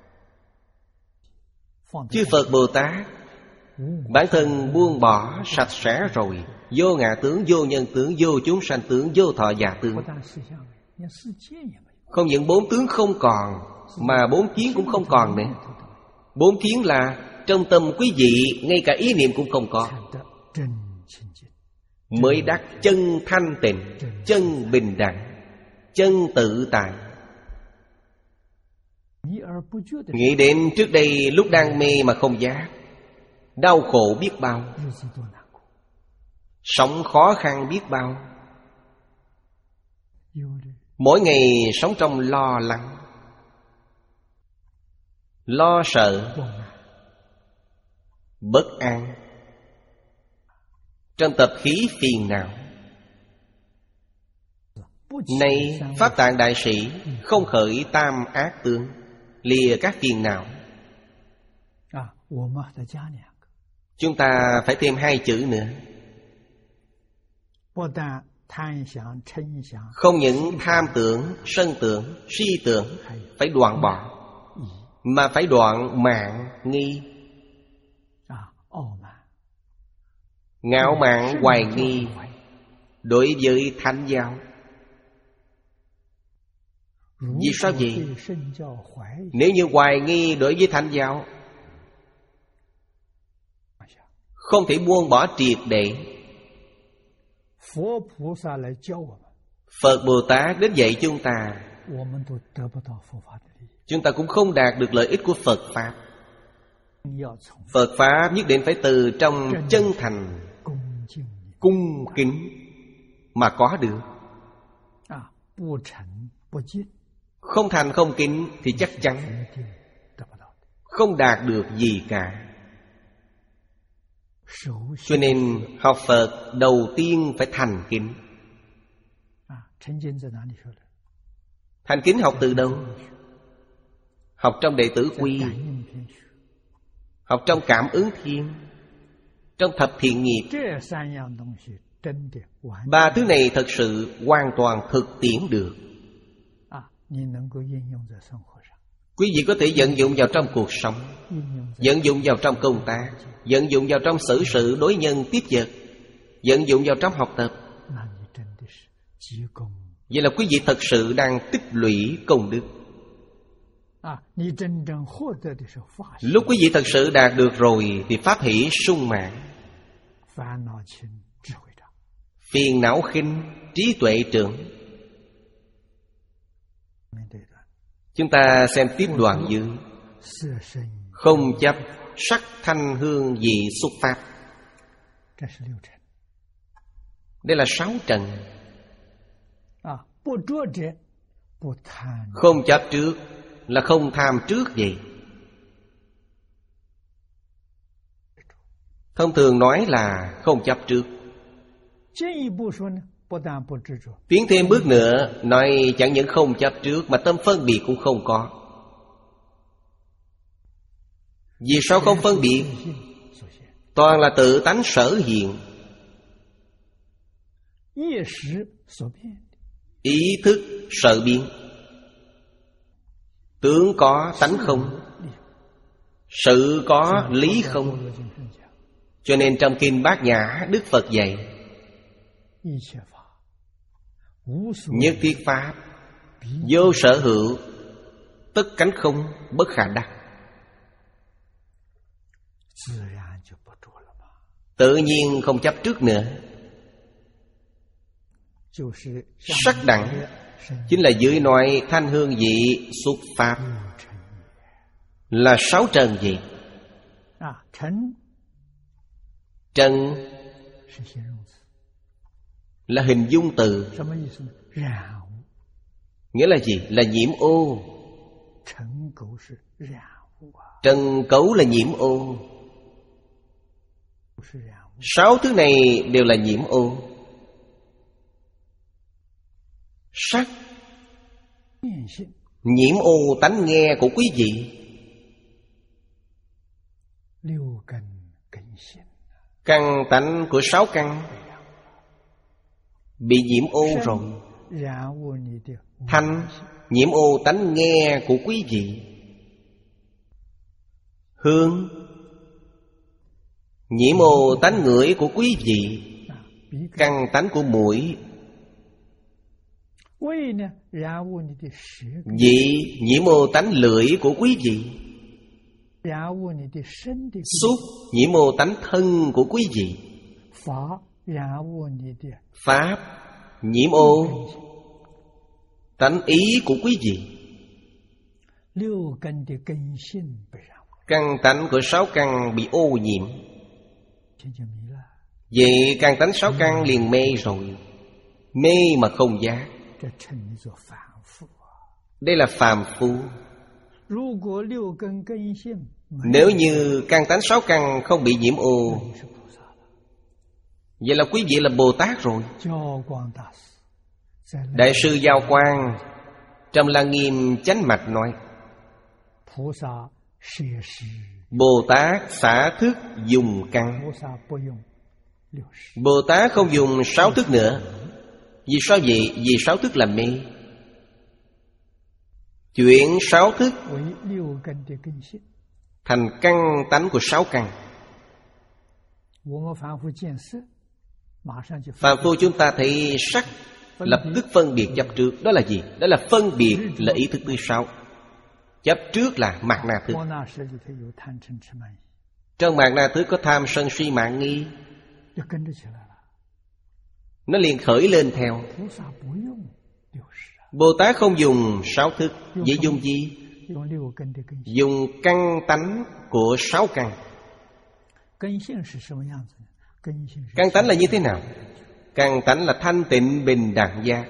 Chư Phật Bồ Tát bản thân buông bỏ sạch sẽ rồi, vô ngã tướng, vô nhân tướng, vô chúng sanh tướng, vô thọ giả tướng. Không những bốn tướng không còn, mà bốn kiến cũng không còn nữa. Bốn kiến là trong tâm quý vị ngay cả ý niệm cũng không có, mới đắc chân thanh tịnh, chân bình đẳng, chân tự tại. Nghĩ đến trước đây lúc đang mê mà không giác, đau khổ biết bao, sống khó khăn biết bao, mỗi ngày sống trong lo lắng, lo sợ, bất an, trong tập khí phiền não. Nay Pháp Tạng Đại Sĩ không khởi tam ác tướng, lìa các phiền não. Chúng ta phải thêm hai chữ nữa. Không những tham tưởng, sân tưởng, si tưởng phải đoạn bỏ, mà phải đoạn mạn nghi. Ngạo mạn hoài nghi đối với thánh giáo. Vì sao vậy? Nếu như hoài nghi đối với thánh giáo, không thể buông bỏ triệt để. Phật Bồ Tát đến dạy chúng ta, chúng ta cũng không đạt được lợi ích của Phật Pháp. Phật Pháp nhất định phải từ trong chân thành cung kính mà có được. Không thành không kính thì chắc chắn không đạt được gì cả. Cho nên học Phật đầu tiên phải thành kính. Thành kính học từ đâu? Học trong Đệ Tử Quy, học trong Cảm Ứng Thiên, trong Thập Thiện Nghiệp. Ba thứ này thật sự hoàn toàn thực tiễn được. Quý vị có thể vận dụng vào trong cuộc sống, vận dụng vào trong công tác, vận dụng vào trong xử sự đối nhân tiếp vật, vận dụng vào trong học tập. Vậy là quý vị thật sự đang tích lũy công đức. Lúc quý vị thật sự đạt được rồi thì pháp hỷ sung mãn, phiền não khinh, trí tuệ trưởng. Chúng ta xem tiếp đoạn dưới. Không chấp sắc thanh hương vị xuất pháp. Đây là sáu trần. Không chấp trước là không tham trước gì. Thông thường nói là không chấp trước. Tiến thêm bước nữa, nói chẳng những không chấp trước mà tâm phân biệt cũng không có. Vì sao không phân biệt? Toàn là tự tánh sở hiện. Ý thức sở biến. Tướng có tánh không, sự có lý không. Cho nên trong Kinh Bát Nhã, Đức Phật dạy nhất thiết pháp vô sở hữu, tất cánh không, bất khả đắc. Tự nhiên không chấp trước nữa. Sắc đẳng chính là dưới nói thanh hương vị xuất pháp, là sáu trần gì? Trần là hình dung từ. Nghĩa là gì? Là nhiễm ô. Trần cấu là nhiễm ô. Sáu thứ này đều là nhiễm ô. Sắc nhiễm ô tánh nghe của quý vị. Căn tánh của sáu căn bị nhiễm ô rồi. Thanh nhiễm ô tánh nghe của quý vị. Hương nhiễm ô tánh ngửi của quý vị. Căn tánh của mũi. Vị nhiễm ô tánh lưỡi của quý vị. Xúc nhiễm ô tánh thân của quý vị. Pháp nhiễm ô tánh ý của quý vị. Căn tánh của sáu căn bị ô nhiễm. Vậy căn tánh sáu căn liền mê rồi. Mê mà không giác. Đây là phàm phu. Nếu như căn tánh sáu căn không bị nhiễm ô, vậy là quý vị là Bồ Tát rồi. Đại sư Giao Quang trong Lăng Nghiêm Chánh Mạch nói, Bồ Tát xả thức dùng căn. Bồ Tát không dùng sáu thức nữa. Vì sao vậy? Vì sáu thức là mê. Chuyển sáu thức thành căn tánh của sáu căn. Phàm phu chúng ta thấy sắc, lập tức phân biệt chấp trước. Đó là gì? Đó là phân biệt là ý thức thứ sáu. Chấp trước là mạt na thức. Trong mạt na thức có tham sân si mạng nghi, nó liền khởi lên theo. Bồ Tát không dùng sáu thức. Vậy dùng gì? Dùng căn tánh của sáu căn. Căn tánh là như thế nào? Căn tánh là thanh tịnh bình đẳng giác.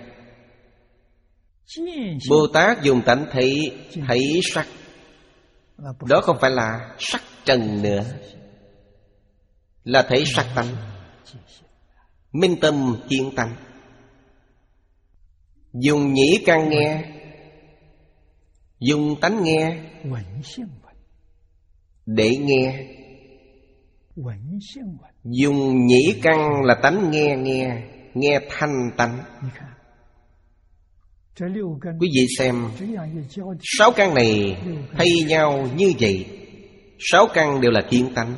Bồ Tát dùng tánh thấy, thấy sắc. Đó không phải là sắc trần nữa, là thấy sắc tánh. Minh tâm kiến tánh. Dùng nhĩ căn nghe, dùng tánh nghe để nghe. Dùng nhĩ căn là tánh nghe nghe, nghe thanh tánh. Quý vị xem, sáu căn này thay nhau như vậy. Sáu căn đều là kiến tánh.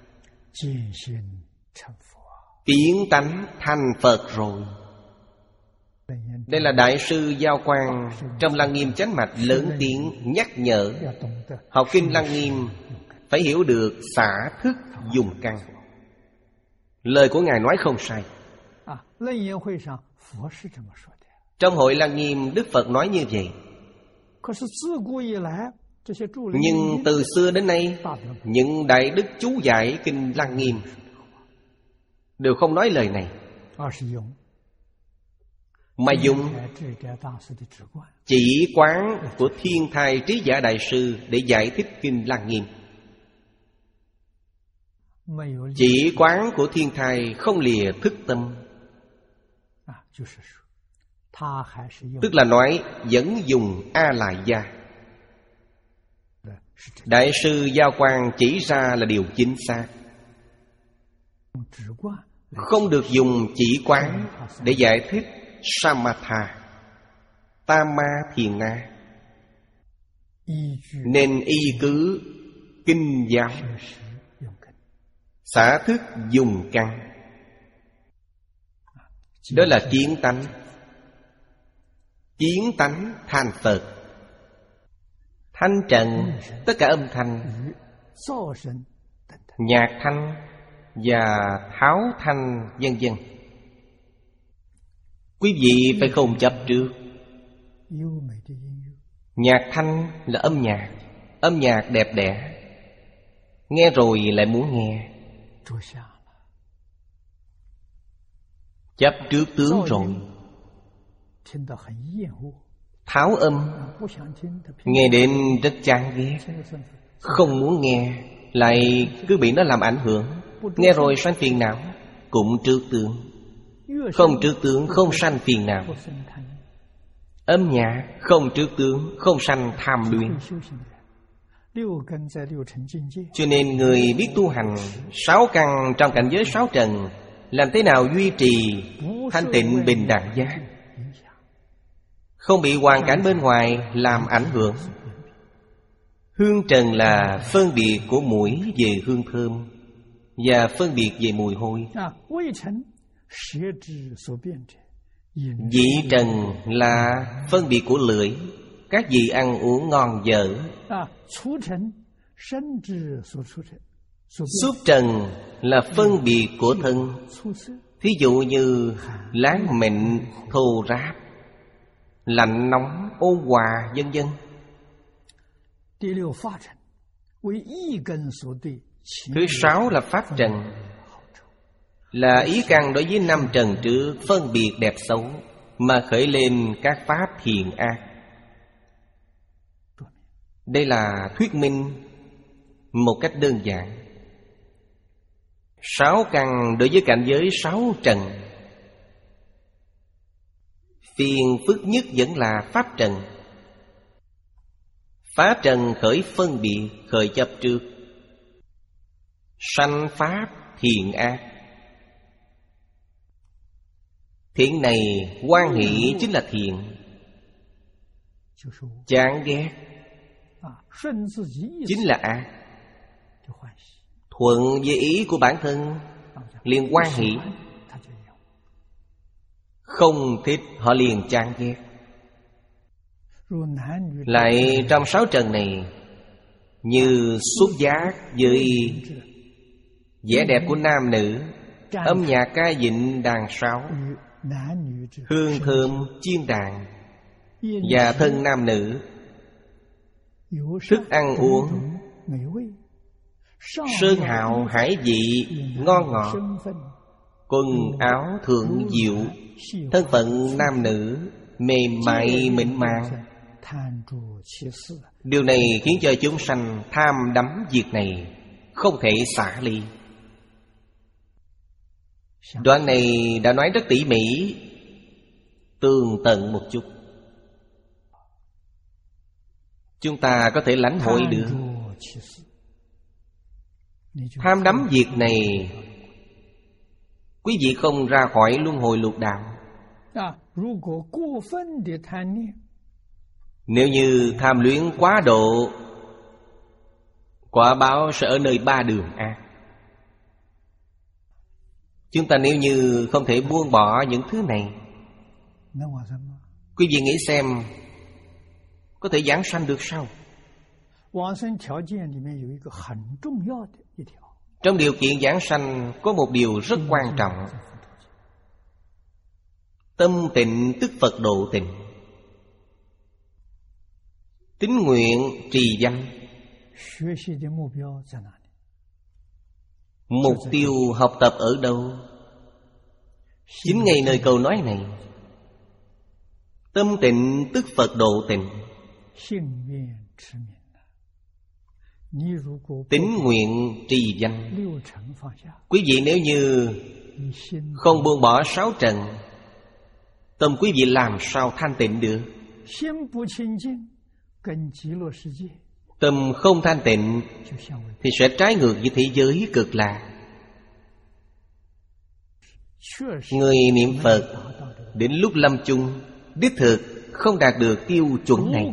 Kiến tánh thành Phật rồi. Đây là Đại sư Giao Quang trong Lăng Nghiêm Chánh Mạch lớn tiếng nhắc nhở. Học Kinh Lăng Nghiêm phải hiểu được xả thức dùng căn. Lời của Ngài nói không sai. Trong hội Lăng Nghiêm, Đức Phật nói như vậy. Nhưng từ xưa đến nay, những đại đức chú giải Kinh Lăng Nghiêm đều không nói lời này, mà dùng chỉ quán của Thiên Thai Trí Giả Đại Sư để giải thích Kinh Lăng Nghiêm. Chỉ quán của thiên thai không lìa thức tâm, tức là nói vẫn dùng A-lại gia. Đại sư Giao Quang chỉ ra là điều chính xác. Không được dùng chỉ quán để giải thích Samatha, Tama Thiền Na, nên y cứ kinh giáo, xả thức dùng căn. Đó là kiến tánh. Kiến tánh thành Phật. Thanh trần, tất cả âm thanh, nhạc thanh và tháo thanh vân vân. Quý vị phải không chấp trước. Nhạc thanh là âm nhạc. Âm nhạc đẹp đẽ, nghe rồi lại muốn nghe. Chấp trước tướng rồi. Tháo âm, nghe đến rất chán ghét, không muốn nghe, lại cứ bị nó làm ảnh hưởng. Nghe rồi sanh phiền não, cũng trước tướng. Không trước tướng không sanh phiền não. Âm nhạc không trước tướng không sanh tham luyến. Cho nên người biết tu hành sáu căn trong cảnh giới sáu trần, làm thế nào duy trì thanh tịnh bình đẳng giác, không bị hoàn cảnh bên ngoài làm ảnh hưởng. Hương trần là phân biệt của mũi về hương thơm, và phân biệt về mùi hôi. Vị trần là phân biệt của lưỡi, các vị ăn uống ngon dở. Xúc trần là phân biệt của thân, thí dụ như láng mịn, thô ráp, lạnh nóng, ôn hòa, vân vân. Thứ sáu là pháp trần, là ý căn đối với năm trần trước, phân biệt đẹp xấu mà khởi lên các pháp thiện ác. Đây là thuyết minh một cách đơn giản. Sáu căn đối với cảnh giới sáu trần, phiền phức nhất vẫn là pháp trần. Pháp trần khởi phân biệt, khởi chấp trước, sanh pháp thiện ác. Thiện này hoan hỷ chính là thiện, chán ghét chính là ác. Thuận với ý của bản thân liền hoan hỷ, không thích họ liền chán ghét. Lại trong sáu trần này, như xuất giác với vẻ đẹp của nam nữ, âm nhạc ca dịnh đàn sáo, hương thơm chiên đàn, và thân nam nữ, thức ăn uống, sơn hào hải vị ngon ngọt, quần áo thượng diệu, thân phận nam nữ mềm mại mịn màng. Điều này khiến cho chúng sanh tham đắm việc này, không thể xả ly. Đoạn này đã nói rất tỉ mỉ, tường tận một chút, chúng ta có thể lãnh hội được. Tham đắm việc này, quý vị không ra khỏi luân hồi lục đạo. Nếu như tham luyến quá độ, quả báo sẽ ở nơi ba đường ác. Chúng ta nếu như không thể buông bỏ những thứ này, quý vị nghĩ xem, có thể giảng sanh được sao? Trong điều kiện giảng sanh có một điều rất quan trọng. Tâm tịnh tức Phật độ tịnh. Tín nguyện trì danh. Mục tiêu học tập ở đâu? Chính ngay nơi câu nói này. Tâm tịnh tức Phật độ tịnh. tín nguyện trì danh. Quý vị nếu như không buông bỏ sáu trần, tâm quý vị làm sao thanh tịnh được? Tâm không thanh tịnh thì sẽ trái ngược với thế giới cực lạc. Người niệm Phật đến lúc lâm chung đích thực không đạt được tiêu chuẩn này.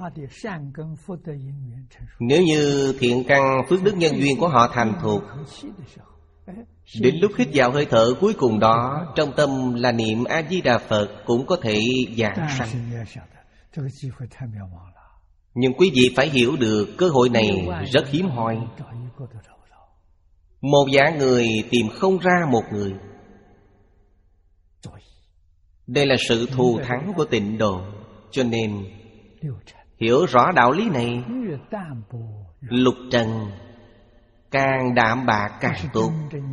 Nếu như thiện căn phước đức nhân duyên của họ thành thục, đến lúc hít vào hơi thở cuối cùng đó, trong tâm là niệm A-di-đà Phật cũng có thể giảng sanh. Nhưng quý vị phải hiểu được cơ hội này rất hiếm hoi. Một vạn người tìm không ra một người. Đây là sự thù thắng của tịnh độ. Cho nên hiểu rõ đạo lý này, lục trần càng đạm bạc càng tốt.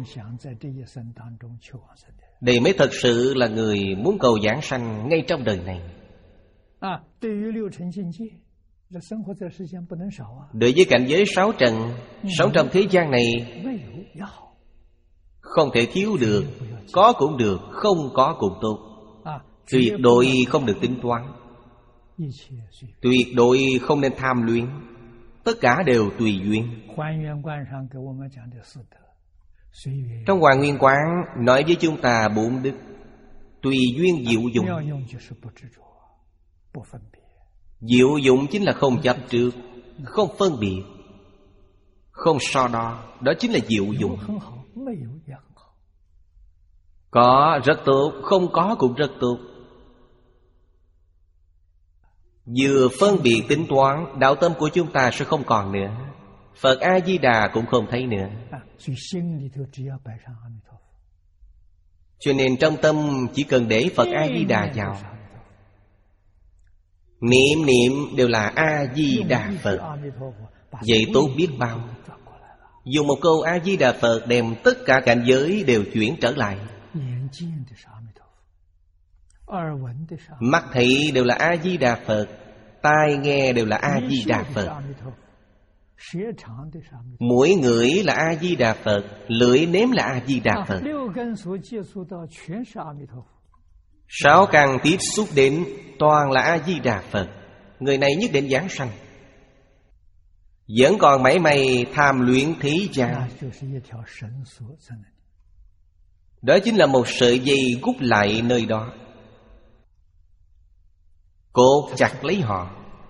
Đây mới thật sự là người muốn cầu giảng sanh ngay trong đời này. Đối với cảnh giới sáu trần, sống trong thế gian này không thể thiếu được. Có cũng được, không có cũng tốt. Tuyệt đối không được tính toán, tuyệt đối không nên tham luyến. Tất cả đều tùy duyên. Trong Hoàn Nguyên Quán nói với chúng ta bốn đức: tùy duyên diệu dụng. Diệu dụng chính là không chấp trước, không phân biệt, không so đo. Đó chính là diệu dụng. Có rất tốt, không có cũng rất tốt. Vừa phân biệt tính toán, đạo tâm của chúng ta sẽ không còn nữa. Phật A-di-đà cũng không thấy nữa. Cho nên trong tâm chỉ cần để Phật A-di-đà vào. Niệm niệm đều là A-di-đà Phật. Vậy tốt biết bao. Dùng một câu A-di-đà Phật đem tất cả cảnh giới đều chuyển trở lại. Mắt thấy đều là A-di-đà Phật, tai nghe đều là A-di-đà Phật, mũi ngửi là A-di-đà Phật, lưỡi nếm là A-di-đà Phật. Sáu căn tiếp xúc đến toàn là A-di-đà Phật. Người này nhất định giảng sanh. Vẫn còn mảy may tham luyện thế gian, đó chính là một sợi dây gút lại nơi đó, cột chặt lấy họ.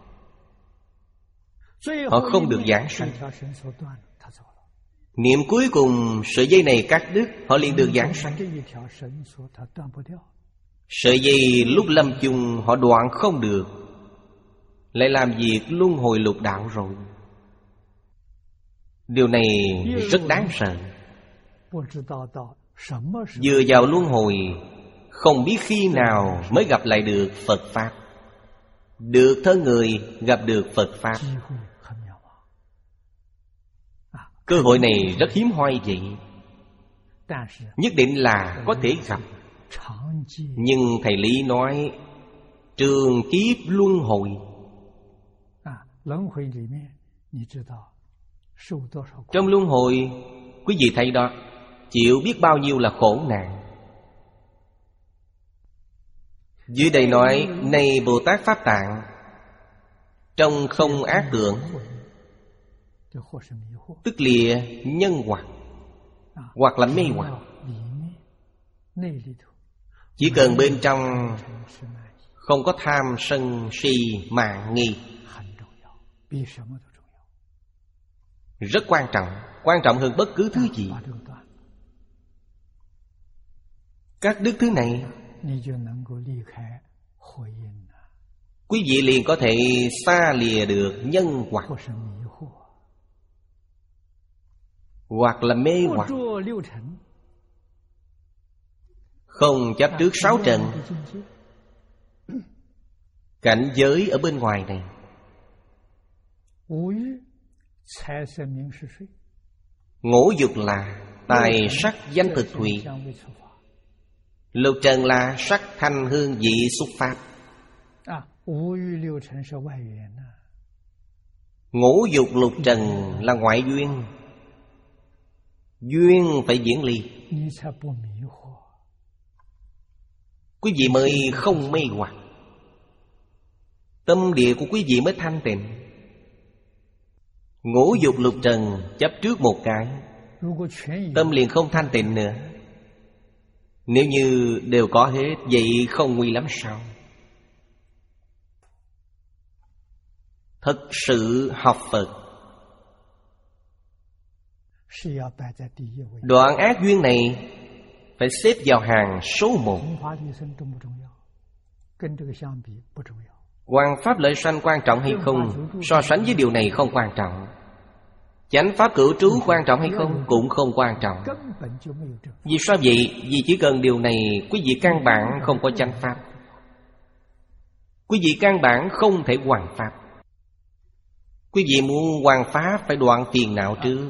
Họ không được giảng sanh. Niệm cuối cùng sợi dây này cắt đứt, họ liền được giảng sanh. Sợi dây lúc lâm chung họ đoạn không được, lại làm việc luân hồi lục đạo rồi. Điều này rất đáng sợ. Vừa vào luân hồi, không biết khi nào mới gặp lại được Phật Pháp, được thân người gặp được Phật Pháp. Cơ hội này rất hiếm hoi vậy. Nhất định là có thể gặp. Nhưng Thầy Lý nói trường kiếp luân hồi. Trong luân hồi, quý vị thấy đó, chịu biết bao nhiêu là khổ nạn. Dưới đây nói: này Bồ Tát Pháp Tạng, trong không ác tưởng, tức lìa nhân hoặc, hoặc là mê hoặc. Chỉ cần bên trong không có tham sân si mạn nghi, rất quan trọng, quan trọng hơn bất cứ thứ gì. Các đức thứ này, quý vị liền có thể xa lìa được nhân hoặc, hoặc là mê hoặc. Không chấp trước sáu trần, cảnh giới ở bên ngoài này. Ngũ dục là tài sắc danh thực thùy, lục trần là sắc thanh hương vị xúc pháp. Ngũ dục lục trần là ngoại duyên, duyên phải diễn ly, quý vị mới không mê hoặc, tâm địa của quý vị mới thanh tịnh. Ngũ dục lục trần chấp trước một cái, tâm liền không thanh tịnh nữa. Nếu như đều có hết, vậy không nguy lắm sao? Thật sự học Phật, đoạn ác duyên này phải xếp vào hàng số một. Hoằng pháp lợi sanh quan trọng hay không, so sánh với điều này không quan trọng. Chánh pháp cửu trú quan trọng hay không, cũng không quan trọng. Vì sao vậy? Vì chỉ cần điều này, quý vị căn bản không có chánh pháp, quý vị căn bản không thể hoằng pháp. Quý vị muốn hoằng pháp phải đoạn phiền não trước.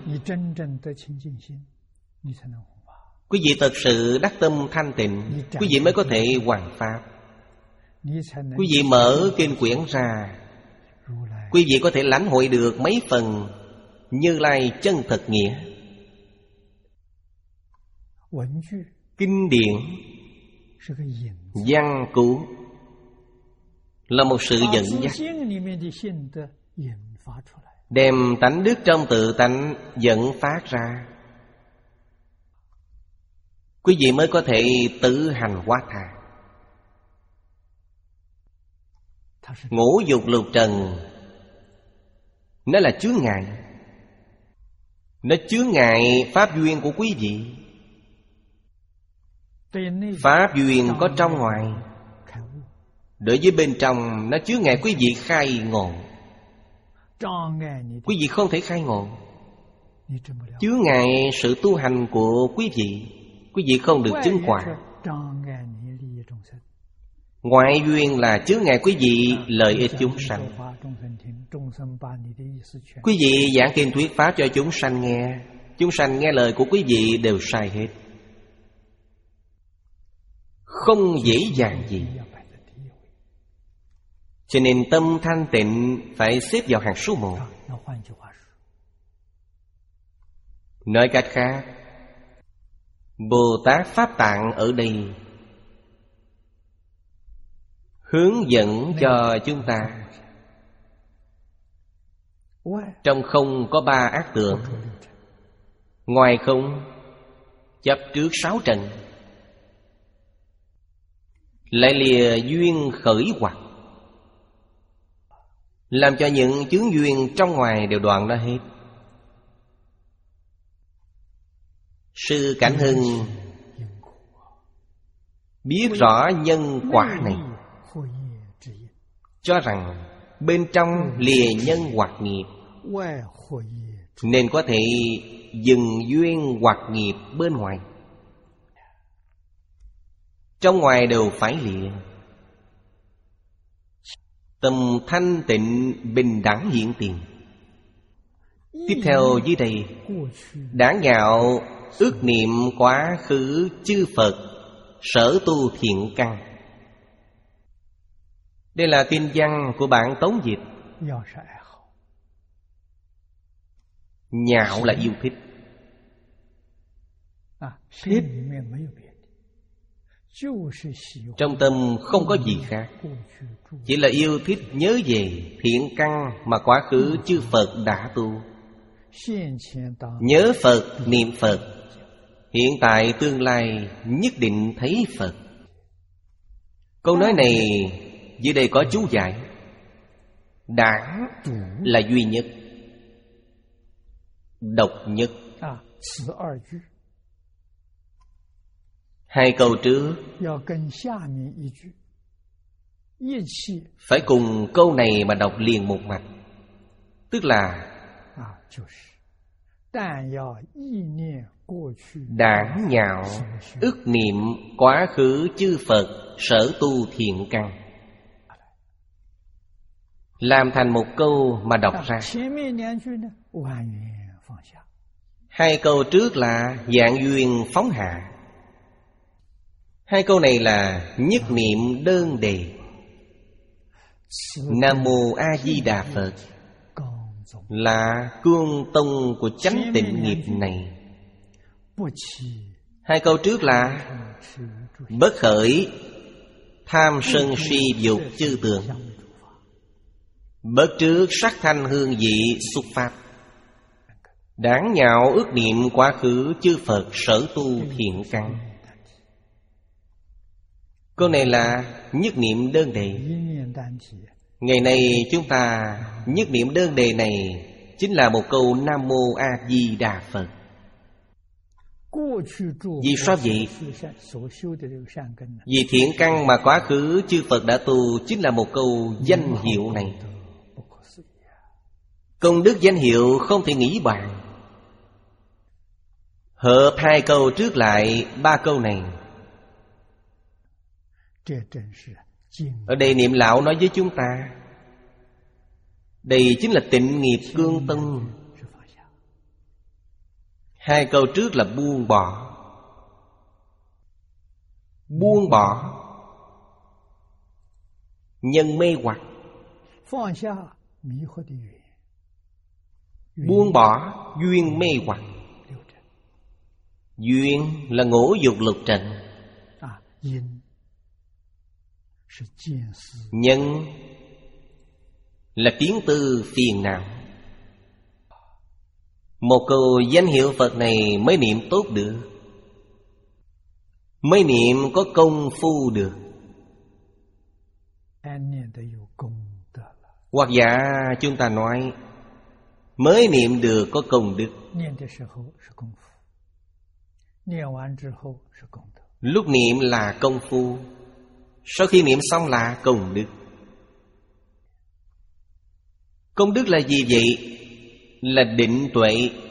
Quý vị thật sự đắc tâm thanh tịnh, quý vị mới có thể hoằng pháp. Quý vị mở kinh quyển ra, quý vị có thể lãnh hội được mấy phần Như Lai chân thật nghĩa. Kinh điển văn cú là một sự dẫn dắt, đem tánh đức trong tự tánh dẫn phát ra. Quý vị mới có thể tự hành hóa tha. Ngũ dục lục trần nó là chướng ngại, nó chướng ngại pháp duyên của quý vị. Pháp duyên có trong ngoài, đối với bên trong nó chướng ngại quý vị khai ngộ. Quý vị không thể khai ngộ, chướng ngại sự tu hành của quý vị. Quý vị không được chứng quả. Ngoại duyên là chướng ngại quý vị lợi ích chúng sanh. Quý vị giảng kinh thuyết pháp cho chúng sanh nghe, chúng sanh nghe lời của quý vị đều sai hết, không dễ dàng gì. Cho nên tâm thanh tịnh phải xếp vào hàng số một. Nói cách khác, Bồ Tát Pháp Tạng ở đây hướng dẫn cho chúng ta trong không có ba ác tượng, ngoài không chấp trước sáu trần, lại lìa duyên khởi hoặc, làm cho những chướng duyên trong ngoài đều đoạn ra hết. Sư Cảnh Hưng biết rõ nhân quả này, cho rằng bên trong lìa nhân hoặc nghiệp, nên có thể dừng duyên hoặc nghiệp bên ngoài. Trong ngoài đều phải lìa. Tâm thanh tịnh bình đẳng hiện tiền. Tiếp theo dưới đây, đáng ngạo ước niệm quá khứ chư Phật sở tu thiện căn. Đây là tin văn của bản tống dịch. Nhạo là yêu thích. Thích trong tâm không có gì khác, chỉ là yêu thích nhớ về thiện căn mà quá khứ chư Phật đã tu. Nhớ Phật, niệm Phật, hiện tại tương lai nhất định thấy Phật. Câu nói này dưới đây có chú giải. Đảng là duy nhất, độc nhất. Hai câu trước phải cùng câu này mà đọc liền một mạch. Tức là đảng nhạo ức niệm quá khứ chư Phật sở tu thiện căn, làm thành một câu mà đọc ra. Hai câu trước là vạn duyên phóng hạ. Hai câu này là nhất niệm đơn đề. Nam Mô A Di Đà Phật, là cương tông của chánh tịnh nghiệp này. Hai câu trước là bất khởi tham sân si dục chư tường, bất trước sắc thanh hương vị xuất pháp, đáng nhạo ước niệm quá khứ chư Phật sở tu thiện căn. Câu này là nhất niệm đơn đề. Ngày nay chúng ta nhất niệm đơn đề này chính là một câu Nam Mô A Di Đà Phật. Vì sao vậy? Vì thiện căn mà quá khứ chư Phật đã tu chính là một câu danh hiệu này. Công đức danh hiệu không thể nghĩ bàn. Hợp hai câu trước lại ba câu này. Ở đây niệm lão nói với chúng ta, đây chính là tịnh nghiệp cương tông. Hai câu trước là buông bỏ. Buông bỏ nhân mê hoặc. Buông bỏ duyên mê hoặc. Duyên là ngũ dục lục trần. Nhân là kiến tư phiền não. Một câu danh hiệu Phật này mới niệm tốt được, mới niệm có công phu được. Hoặc giả chúng ta nói mới niệm được có công đức. Lúc niệm là công phu, sau khi niệm xong là công đức. Công đức là gì vậy? Là định tuệ.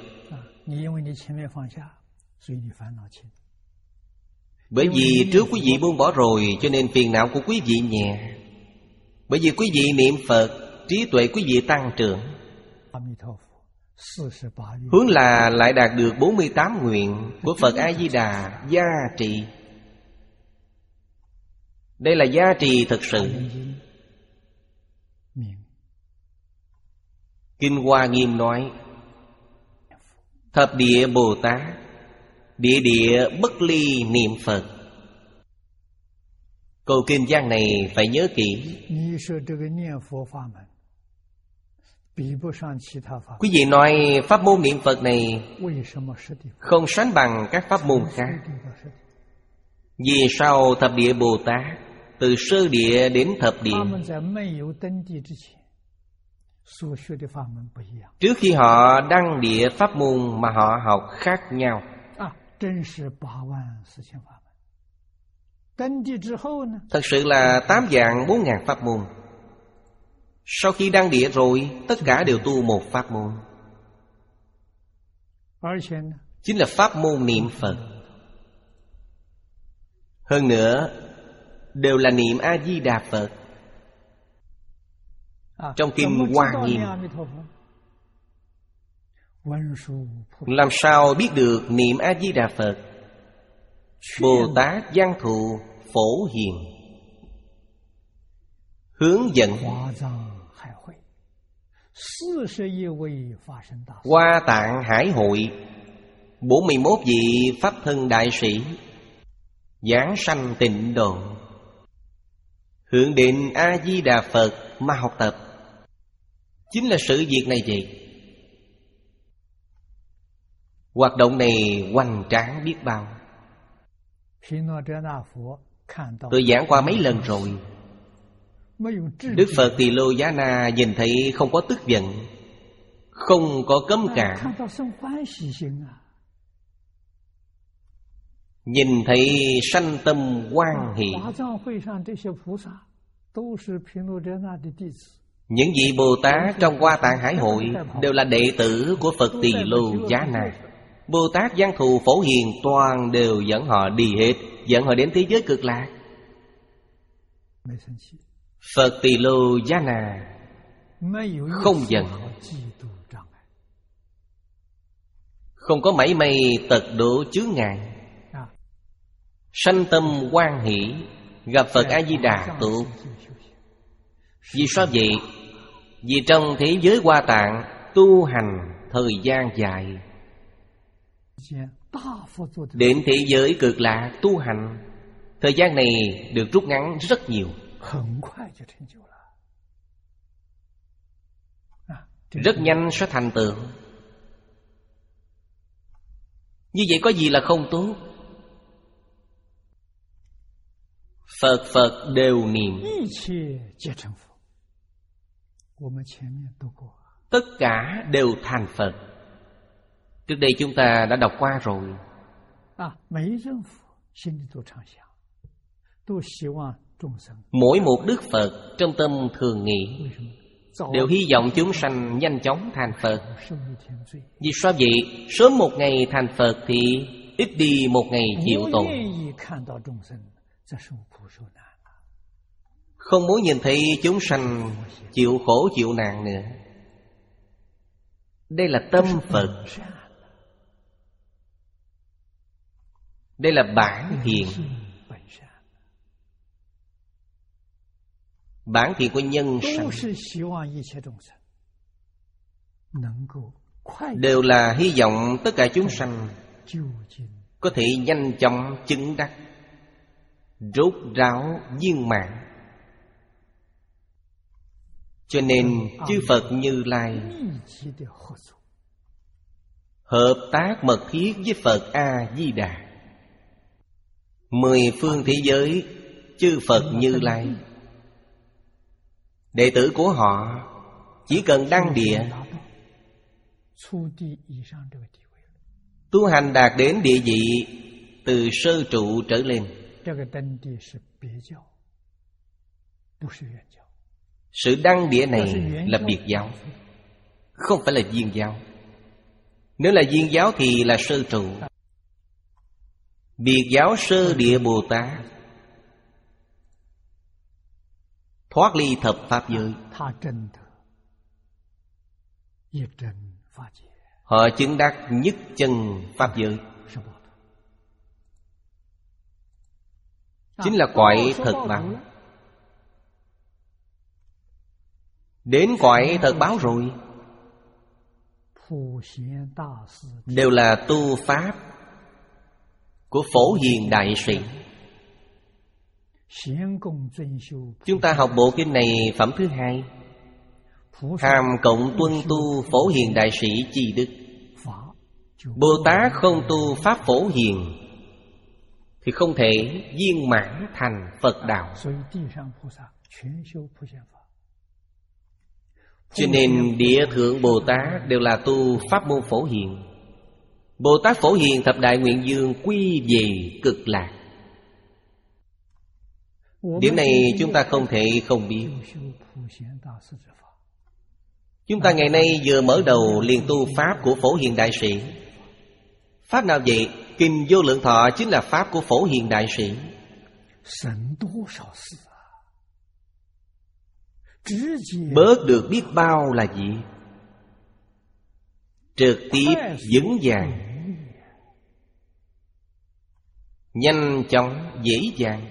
Bởi vì trước quý vị buông bỏ rồi, cho nên phiền não của quý vị nhẹ. Bởi vì quý vị niệm Phật, trí tuệ quý vị tăng trưởng. Hướng là lại đạt được bốn mươi tám nguyện của Phật A-di-đà gia trị. Đây là gia trì thực sự. Kinh Hoa Nghiêm nói, thập địa Bồ Tát, địa địa bất ly niệm Phật. Câu kinh văn này phải nhớ kỹ. Quý vị nói pháp môn niệm Phật này không sánh bằng các pháp môn khác. Vì sao thập địa Bồ Tát từ sơ địa đến thập địa, trước khi họ đăng địa pháp môn mà họ học khác nhau. Thật sự là tám vạn bốn ngàn pháp môn. Sau khi đăng địa rồi, tất cả đều tu một pháp môn, chính là pháp môn niệm Phật. Hơn nữa đều là niệm A-di-đà Phật. Trong kinh Hoa Nghiêm, làm sao biết được niệm A-di-đà Phật? Bồ Tát Văn Thù Phổ Hiền hướng dẫn Hoa Tạng Hải Hội, bốn mươi mốt vị Pháp Thân Đại Sĩ giảng sanh tịnh độ, hướng đến A-di-đà Phật mà học tập. Chính là sự việc này vậy. Hoạt động này hoành tráng biết bao. Tôi giảng qua mấy lần rồi. Đức Phật Tỳ Lô Giá Na nhìn thấy không có tức giận, không có cấm cản, nhìn thấy sanh tâm hoan hỷ. Những vị Bồ Tát trong Hoa Tạng Hải Hội đều là đệ tử của Phật Tỳ Lô Giá Na. Bồ Tát Văn Thù Phổ Hiền toàn đều dẫn họ đi hết, dẫn họ đến thế giới cực lạc. Phật Tỳ Lô Giá Na không giận, không có mảy may tật độ chướng ngại, sanh tâm hoan hỷ, gặp Phật A-di-đà tốt. Vì sao vậy? Vì trong thế giới Hoa Tạng tu hành thời gian dài. Đến thế giới cực lạc tu hành, thời gian này được rút ngắn rất nhiều, rất nhanh sẽ thành tựu. Như vậy có gì là không tốt? Phật Phật đều niệm, tất cả đều thành Phật. Trước đây chúng ta đã đọc qua rồi. Mỗi một đức Phật trong tâm thường nghĩ, đều hy vọng chúng sanh nhanh chóng thành Phật. Vì sao vậy? Sớm một ngày thành Phật thì ít đi một ngày chịu tội. Không muốn nhìn thấy chúng sanh chịu khổ chịu nạn nữa. Đây là tâm Phật. Đây là bản thiện. Bản thiện của nhân sanh đều là hy vọng tất cả chúng sanh có thể nhanh chóng chứng đắc, rốt ráo viên mãn. Cho nên chư Phật Như Lai hợp tác mật thiết với Phật A-di-đà. Mười phương thế giới chư Phật Như Lai, đệ tử của họ chỉ cần đăng địa, tu hành đạt đến địa vị từ sơ trụ trở lên. Sự đăng địa này là biệt giáo, không phải là viên giáo. Nếu là viên giáo thì là sơ trụ. Biệt giáo sơ địa Bồ Tát thoát ly thập pháp giới, họ chứng đắc nhất chân pháp giới, chính là cõi thật báo. Đến cõi thật báo rồi, đều là tu pháp của Phổ Hiền Đại Sĩ. Chúng ta học bộ kinh này phẩm thứ hai, hàm cộng tuân tu Phổ Hiền Đại Sĩ chi đức. Bồ Tát không tu pháp Phổ Hiền thì không thể viên mãn thành Phật đạo. Cho nên địa thượng Bồ Tát đều là tu pháp môn Phổ Hiền. Bồ Tát Phổ Hiền thập đại nguyện dương quy về cực lạc. Điểm này chúng ta không thể không biết. Chúng ta ngày nay vừa mở đầu liền tu pháp của Phổ Hiền Đại Sĩ. Pháp nào vậy? Kinh Vô Lượng Thọ chính là pháp của Phổ Hiền Đại Sĩ. Bớt được biết bao là gì? Trực tiếp vững vàng, nhanh chóng dễ dàng.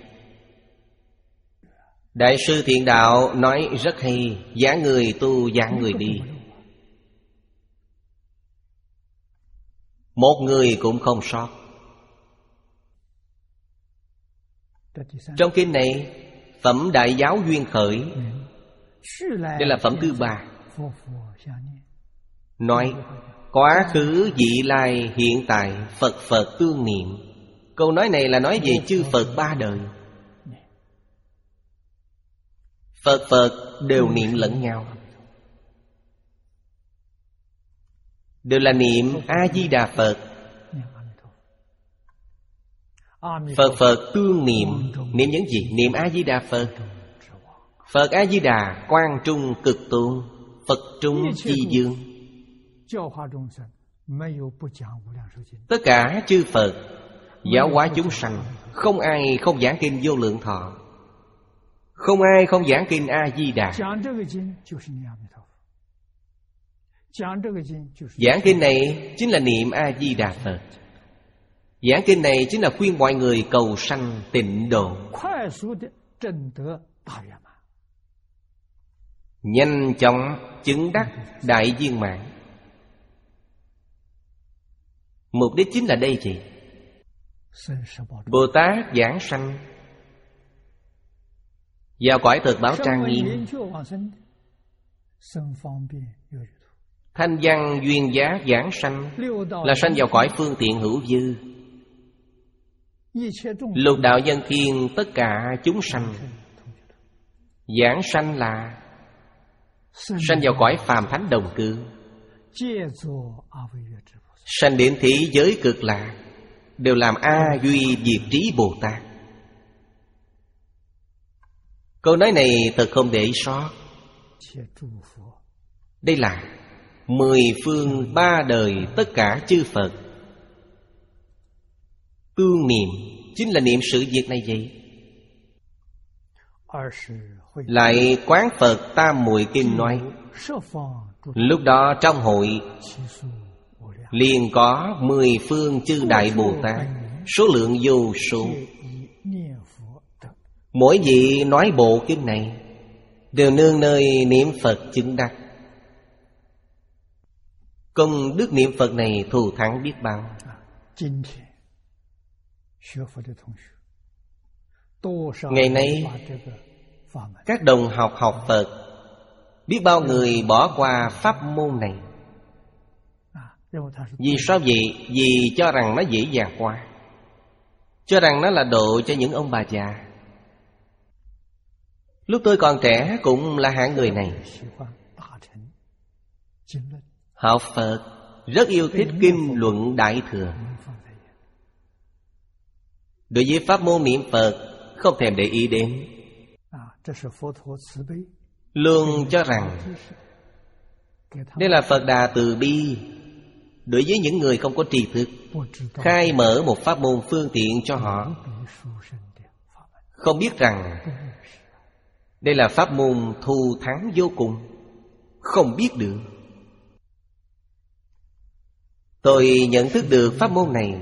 Đại sư Thiện Đạo nói rất hay: giảng người tu giảng người đi. Một người cũng không sót. Trong kinh này, phẩm Đại Giáo Duyên Khởi, đây là phẩm thứ ba, nói quá khứ vị lai hiện tại Phật Phật tương niệm. Câu nói này là nói về chư Phật ba đời. Phật Phật đều niệm lẫn nhau, đều là niệm A-di-đà Phật. Phật Phật tương niệm, niệm những gì? Niệm A-di-đà Phật. Phật A-di-đà quang trung cực tôn, Phật trung chi dương. Tất cả chư Phật giáo hóa chúng sanh, không ai không giảng kinh Vô Lượng Thọ, không ai không giảng kinh A-di-đà. Giảng kinh này chính là niệm A-di-đà Phật. Giảng kinh này chính là khuyên mọi người cầu sanh tịnh độ, nhanh chóng chứng đắc đại viên mãn. Mục đích chính là đây gì? Bồ Tát giảng sanh vào cõi thực báo trang nghiêm, thanh văn duyên giá giảng sanh là sanh vào cõi phương tiện hữu dư. Lục đạo nhân thiên tất cả chúng sanh. Giảng sanh là sanh vào cõi phàm thánh đồng cư, sanh đến thế giới cực lạc, đều làm A Duy Diệt Trí Bồ Tát. Câu nói này thật không để sót. Đây là mười phương ba đời tất cả chư Phật tương niệm, chính là niệm sự việc này vậy. Lại quán Phật Tam Muội Kinh nói, lúc đó trong hội liền có mười phương chư Đại Bồ Tát, số lượng vô số. Mỗi vị nói bộ kinh này đều nương nơi niệm Phật chứng đắc. Công đức niệm Phật này thù thắng biết bao. Ngày nay các đồng học học Phật, biết bao người bỏ qua pháp môn này. Vì sao vậy? Vì cho rằng nó dễ dàng quá, cho rằng nó là độ cho những ông bà già. Lúc tôi còn trẻ cũng là hạng người này. Học Phật rất yêu thích kinh luận Đại Thừa. Đối với pháp môn niệm Phật không thèm để ý đến, luôn cho rằng đây là Phật Đà từ bi đối với những người không có tri thức, khai mở một pháp môn phương tiện cho họ. Không biết rằng đây là pháp môn thù thắng vô cùng. Không biết được. Tôi nhận thức được pháp môn này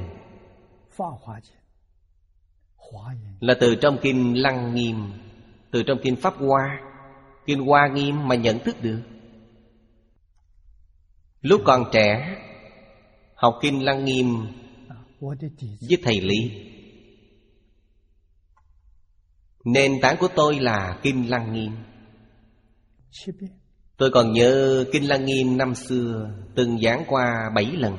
là từ trong kinh Lăng Nghiêm, từ trong kinh Pháp Hoa, kinh Hoa Nghiêm mà nhận thức được. Lúc còn trẻ học kinh Lăng Nghiêm với thầy Lý. Nền tảng của tôi là kinh Lăng Nghiêm. Tôi còn nhớ kinh Lăng Nghiêm năm xưa từng giảng qua bảy lần.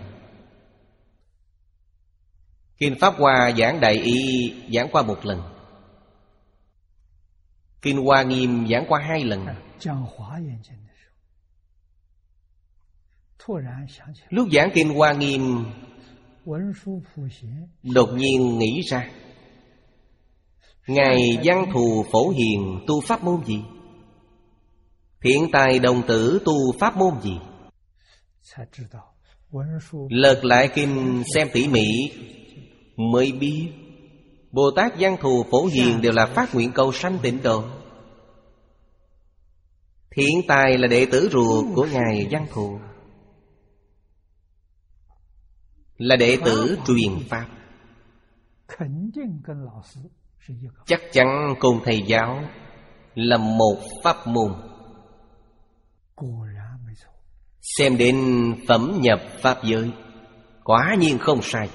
Kinh Pháp Hoa giảng Đại Ý giảng qua một lần. Kinh Hoa Nghiêm giảng qua hai lần. Lúc giảng kinh Hoa Nghiêm, đột nhiên nghĩ ra, Ngài Văn Thù Phổ Hiền tu pháp môn gì? Thiện Tài Đồng Tử tu pháp môn gì? Lật lại kinh xem tỉ mỉ mới biết Bồ Tát Văn Thù Phổ Hiền đều là phát nguyện cầu sanh tịnh độ. Thiện Tài là đệ tử ruột của Ngài Văn Thù, là đệ tử truyền pháp, chắc chắn cùng thầy giáo là một pháp môn. Xem đến phẩm nhập pháp giới, quả nhiên không sai.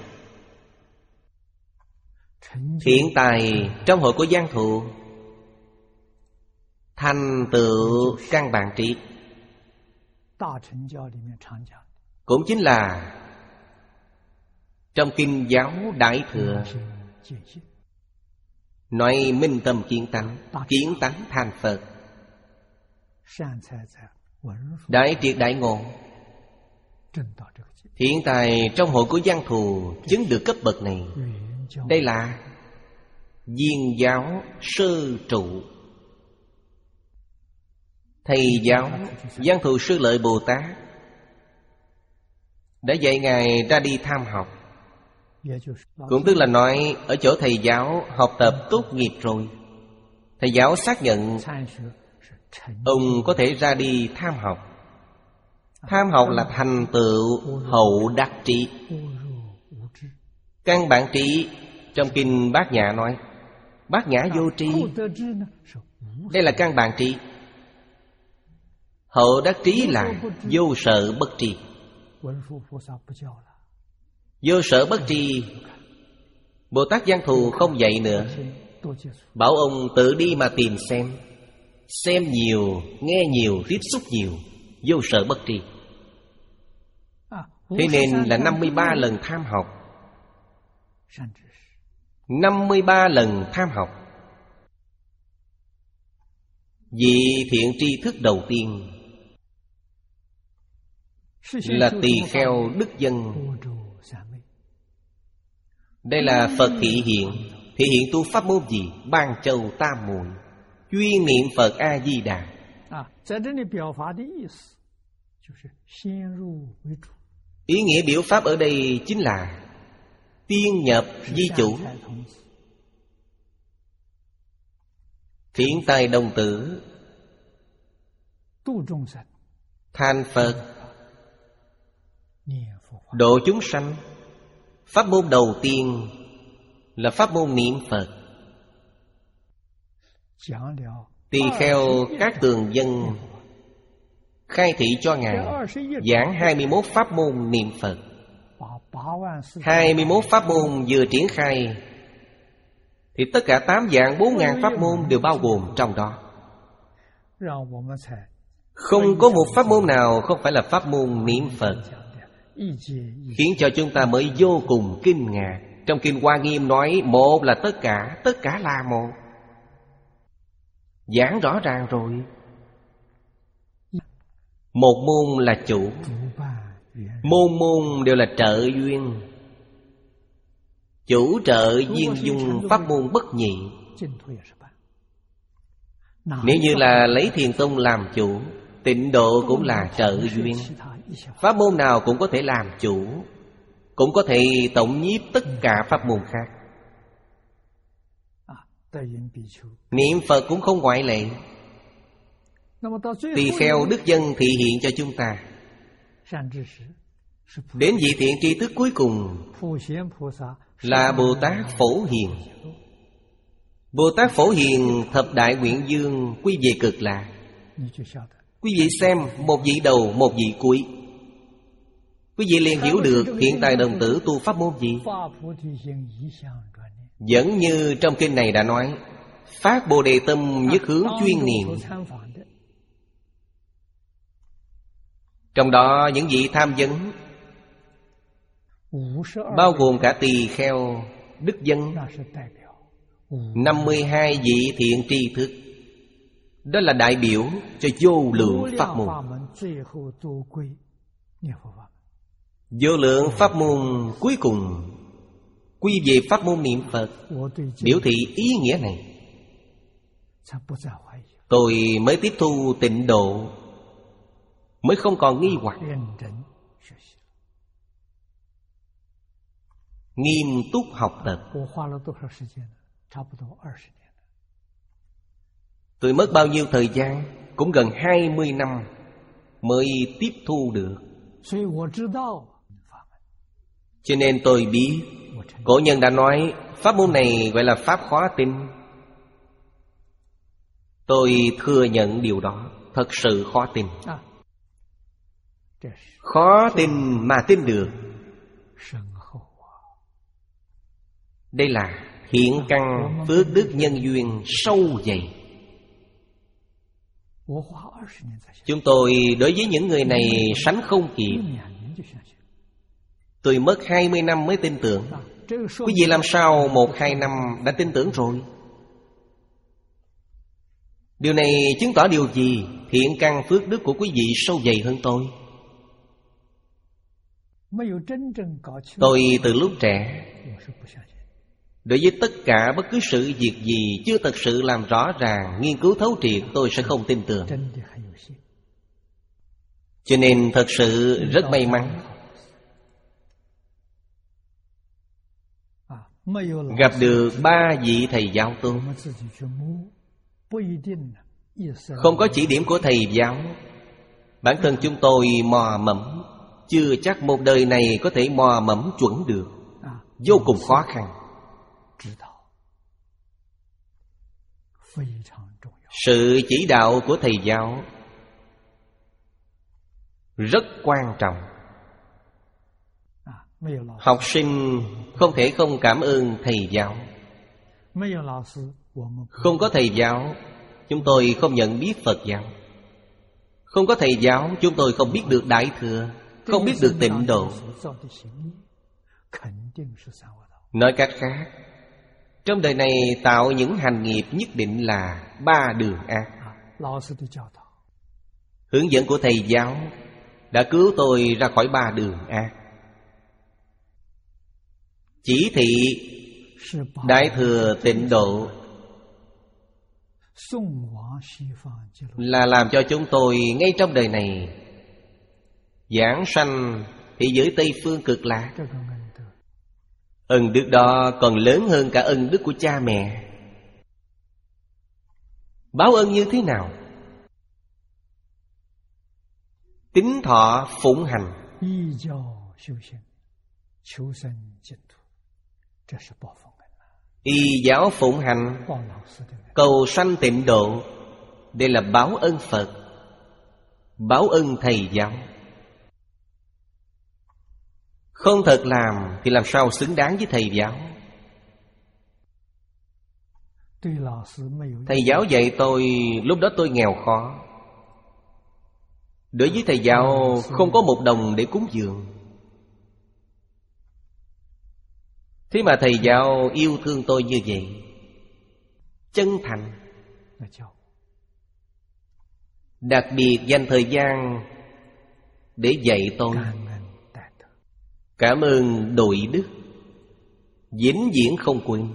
Thiện Tài trong hội của Văn Thù thành tựu căn bản trí, cũng chính là trong kinh giáo Đại Thừa nói minh tâm kiến tánh, kiến tánh thành Phật. Đại triệt đại ngộ. Thiện Tài trong hội của Văn Thù chứng được cấp bậc này. Đây là viên giáo sơ trụ. Thầy giáo Văn Thù Sư Lợi Bồ Tát đã dạy Ngài ra đi tham học. Cũng tức là nói ở chỗ thầy giáo học tập tốt nghiệp rồi, thầy giáo xác nhận ông có thể ra đi tham học. Tham học là thành tựu hậu đắc trí. Căn bản trí trong kinh Bát Nhã nói Bát Nhã vô tri. Đây là căn bản trí. Hậu đắc trí là vô sợ bất tri. Vô sở bất tri. Bồ Tát Giang Thù không dạy nữa, bảo ông tự đi mà tìm xem. Xem nhiều, nghe nhiều, tiếp xúc nhiều. Vô sở bất tri. Thế nên là năm mươi ba lần tham học. năm mươi ba lần tham học. Vị thiện tri thức đầu tiên là tỳ kheo đức dân. Đây là Phật thị hiện. Thị hiện tu pháp môn gì? Ban Châu Tam Muội, chuyên niệm Phật A-di-đà. Ý nghĩa biểu pháp ở đây chính là tiên nhập di chủ. Thiện tài đồng tử, thành Phật, độ chúng sanh. Pháp môn đầu tiên là pháp môn niệm Phật. Tỳ kheo Các Tường Dân khai thị cho Ngài giảng hai mươi mốt pháp môn niệm Phật. Hai mươi mốt pháp môn vừa triển khai thì tất cả tám vạn bốn ngàn pháp môn đều bao gồm trong đó. Không có một pháp môn nào không phải là pháp môn niệm Phật, khiến cho chúng ta mới vô cùng kinh ngạc. Trong Kinh Hoa Nghiêm nói một là tất cả, tất cả là một. Giảng rõ ràng rồi. Một môn là chủ, môn môn đều là trợ duyên. Chủ trợ duyên dung, pháp môn bất nhị. Nếu như là lấy Thiền Tông làm chủ, Tịnh Độ cũng là trợ duyên. Pháp môn nào cũng có thể làm chủ, cũng có thể tổng nhiếp tất cả pháp môn khác. Niệm Phật cũng không ngoại lệ. Tỳ kheo đức dân thị hiện cho chúng ta. Đến vị thiện tri thức cuối cùng là Bồ Tát Phổ Hiền. Bồ Tát Phổ Hiền thập đại nguyện dương quy về Cực Lạc. Quý vị xem, một vị đầu, một vị cuối, quý vị liền hiểu được hiện tại đồng tử tu pháp môn gì. Vẫn như trong kinh này đã nói, phát Bồ Đề tâm nhất hướng chuyên niệm. Trong đó những vị tham vấn bao gồm cả tỳ kheo đức dân, năm mươi hai vị thiện tri thức. Đó là đại biểu cho vô lượng pháp môn. Vô lượng pháp môn cuối cùng quy về pháp môn niệm Phật. Biểu thị ý nghĩa này, tôi mới tiếp thu Tịnh Độ, mới không còn nghi hoặc. Nghiêm túc học tập. Tôi mất bao nhiêu thời gian? Cũng gần hai mươi năm mới tiếp thu được. Cho nên tôi biết, cổ nhân đã nói pháp môn này gọi là pháp khó tin. Tôi thừa nhận điều đó. Thật sự khó tin. Khó tin mà tin được. Đây là thiện căn phước đức nhân duyên sâu dày. Chúng tôi đối với những người này sánh không kịp. Tôi mất hai mươi năm mới tin tưởng. Quý vị làm sao một hai năm đã tin tưởng rồi? Điều này chứng tỏ điều gì? Thiện căn phước đức của quý vị sâu dày hơn tôi. Tôi từ lúc trẻ, đối với tất cả bất cứ sự việc gì chưa thật sự làm rõ ràng, nghiên cứu thấu triệt, tôi sẽ không tin tưởng. Cho nên thật sự rất may mắn gặp được ba vị thầy giáo tôi. Không có chỉ điểm của thầy giáo, bản thân chúng tôi mò mẫm, chưa chắc một đời này có thể mò mẫm chuẩn được. Vô cùng khó khăn. Sự chỉ đạo của thầy giáo rất quan trọng. Học sinh không thể không cảm ơn thầy giáo. Không có thầy giáo, chúng tôi không nhận biết Phật giáo. Không có thầy giáo, chúng tôi không biết được Đại Thừa, không biết được Tịnh Độ. Nói cách khác, trong đời này tạo những hành nghiệp nhất định là ba đường ác. Hướng dẫn của thầy giáo đã cứu tôi ra khỏi ba đường ác. Chỉ thị Đại Thừa Tịnh Độ là làm cho chúng tôi ngay trong đời này giảng sanh thế giới Tây Phương Cực Lạc. Ân đức đó còn lớn hơn cả ân đức của cha mẹ. Báo ân như thế nào? Tín thọ phụng hành, y giáo phụng hành, cầu sanh tịnh độ. Đây là báo ân Phật, báo ân thầy giáo. Không thật làm thì làm sao xứng đáng với thầy giáo? Thầy giáo dạy tôi, lúc đó tôi nghèo khó. Đối với thầy giáo không có một đồng để cúng dường. Thế mà thầy giáo yêu thương tôi như vậy, chân thành, đặc biệt dành thời gian để dạy tôi. Cảm ơn đội đức, vĩnh viễn không quên.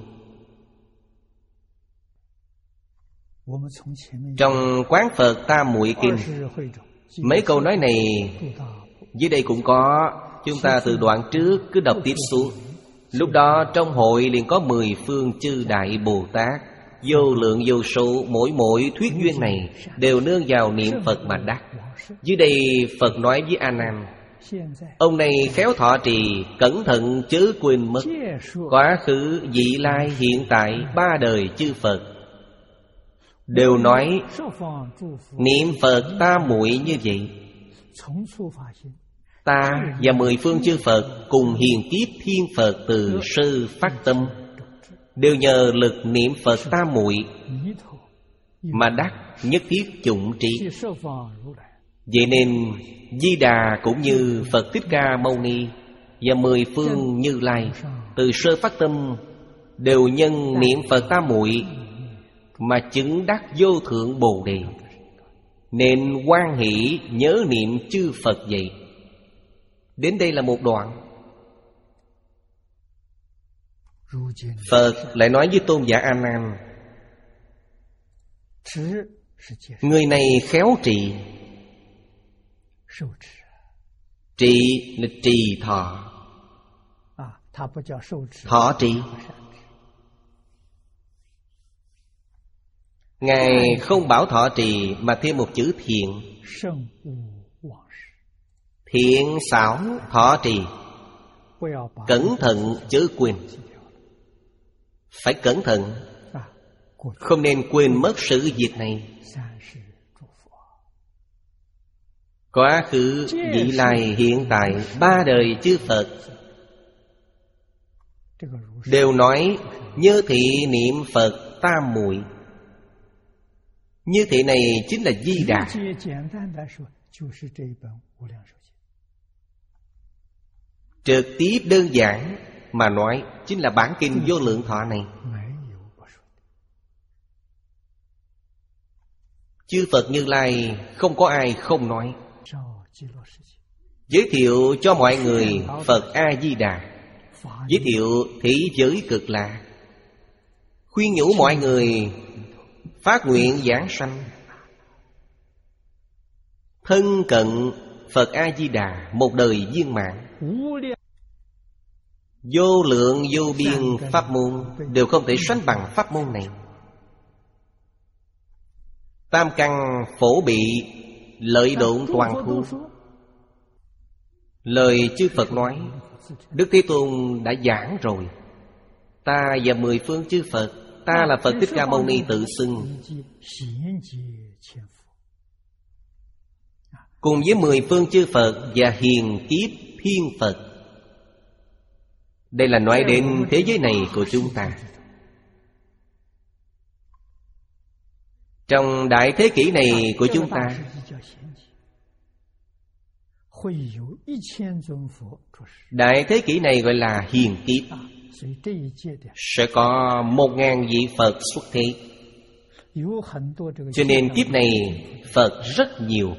Trong Quán Phật Tam Muội Kinh, mấy câu nói này dưới đây cũng có. Chúng ta từ đoạn trước cứ đọc tiếp xuống. Lúc đó trong hội liền có mười phương chư đại Bồ Tát, vô lượng vô số. Mỗi mỗi thuyết duyên này đều nương vào niệm Phật mà đắc. Dưới đây Phật nói với A Nan: ông này khéo thọ trì, cẩn thận chớ quên mất quá khứ, vị lai, hiện tại, ba đời chư Phật đều nói niệm Phật tam muội như vậy. Ta và mười phương chư Phật cùng hiền kiếp thiên Phật từ sơ phát tâm, đều nhờ lực niệm Phật tam muội mà đắc nhất thiết chủng trí. Vậy nên Di Đà cũng như Phật Thích Ca Mâu Ni và mười phương Như Lai từ sơ phát tâm đều nhân niệm Phật tam muội mà chứng đắc vô thượng Bồ Đề. Nên hoan hỷ nhớ niệm chư Phật vậy. Đến đây là một đoạn. Phật lại nói với tôn giả A Nan: người này khéo trì. Trì là trì thọ. Thọ trì. Ngài không bảo thọ trì mà thêm một chữ thiện. Thiện xảo thọ trì, cẩn thận chớ quên. Phải cẩn thận, không nên quên mất sự việc này. Quá khứ, vị lai, hiện tại, ba đời chư Phật đều nói như thị niệm Phật tam muội. Như thị này chính là Di Đà. Trực tiếp đơn giản mà nói chính là bản kinh Vô Lượng Thọ này. Chư Phật Như Lai không có ai không nói. Giới thiệu cho mọi người Phật A-di-đà, giới thiệu thế giới cực lạc, khuyên nhủ mọi người phát nguyện giảng sanh, thân cận Phật A-di-đà một đời viên mãn. Vô lượng vô biên pháp môn đều không thể sánh bằng pháp môn này. Tam căn phổ bị, lợi độn toàn thu. Lời chư Phật nói Đức Thế Tôn đã giảng rồi. Ta và mười phương chư Phật, ta là Phật Thích Ca Mâu Ni tự xưng, cùng với mười phương chư Phật và hiền kiếp thiên Phật Đây là nói đến thế giới này của chúng ta. Trong đại thế kỷ này của chúng ta, đại thế kỷ này gọi là hiền kiếp. Sẽ có một ngàn vị Phật xuất thế. Cho nên kiếp này Phật rất nhiều.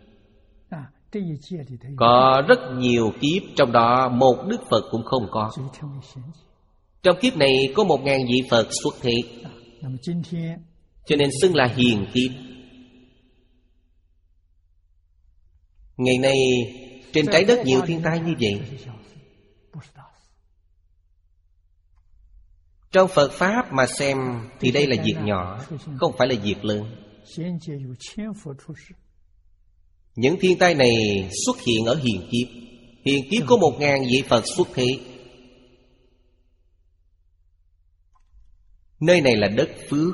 Có rất nhiều kiếp, trong đó một Đức Phật cũng không có. Trong kiếp này có một ngàn vị Phật xuất thế, cho nên xưng là hiền kiếp. Ngày nay trên trái đất nhiều thiên tai như vậy. Trong Phật Pháp mà xem thì đây là việc nhỏ, không phải là việc lớn. Những thiên tai này xuất hiện ở hiền kiếp. Hiền kiếp có một ngàn vị Phật xuất thế. Nơi này là đất phước.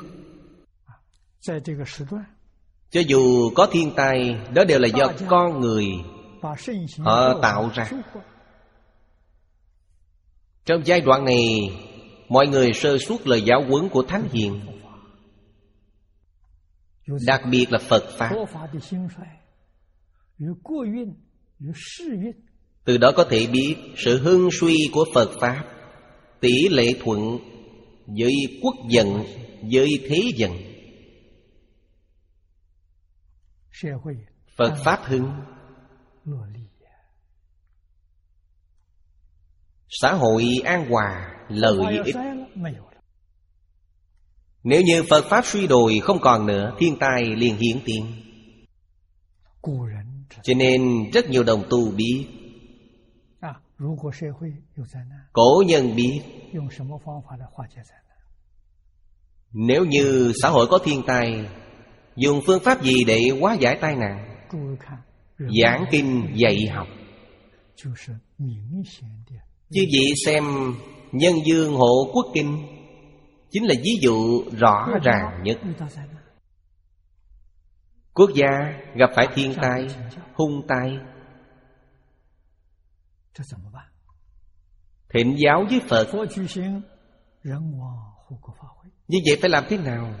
Cho dù có thiên tai, đó đều là do con người họ tạo ra. Trong giai đoạn này, mọi người sơ suất lời giáo huấn của Thánh Hiền, đặc biệt là Phật Pháp. Từ đó có thể biết sự hưng suy của Phật Pháp tỷ lệ thuận với quốc vận, với thế vận. Phật Pháp hưng, xã hội an hòa, lợi ích. Nếu như Phật Pháp suy đồi không còn nữa, thiên tai liền hiển tiền. Cho nên rất nhiều đồng tu biết, cổ nhân biết, nếu như xã hội có thiên tai, dùng phương pháp gì để hóa giải tai nạn? Giảng kinh dạy học. Chứ vị xem Nhân Dương Hộ Quốc Kinh chính là ví dụ rõ ràng nhất. Quốc gia gặp phải thiên tai, hung tai, thịnh giáo với Phật. Như vậy phải làm thế nào?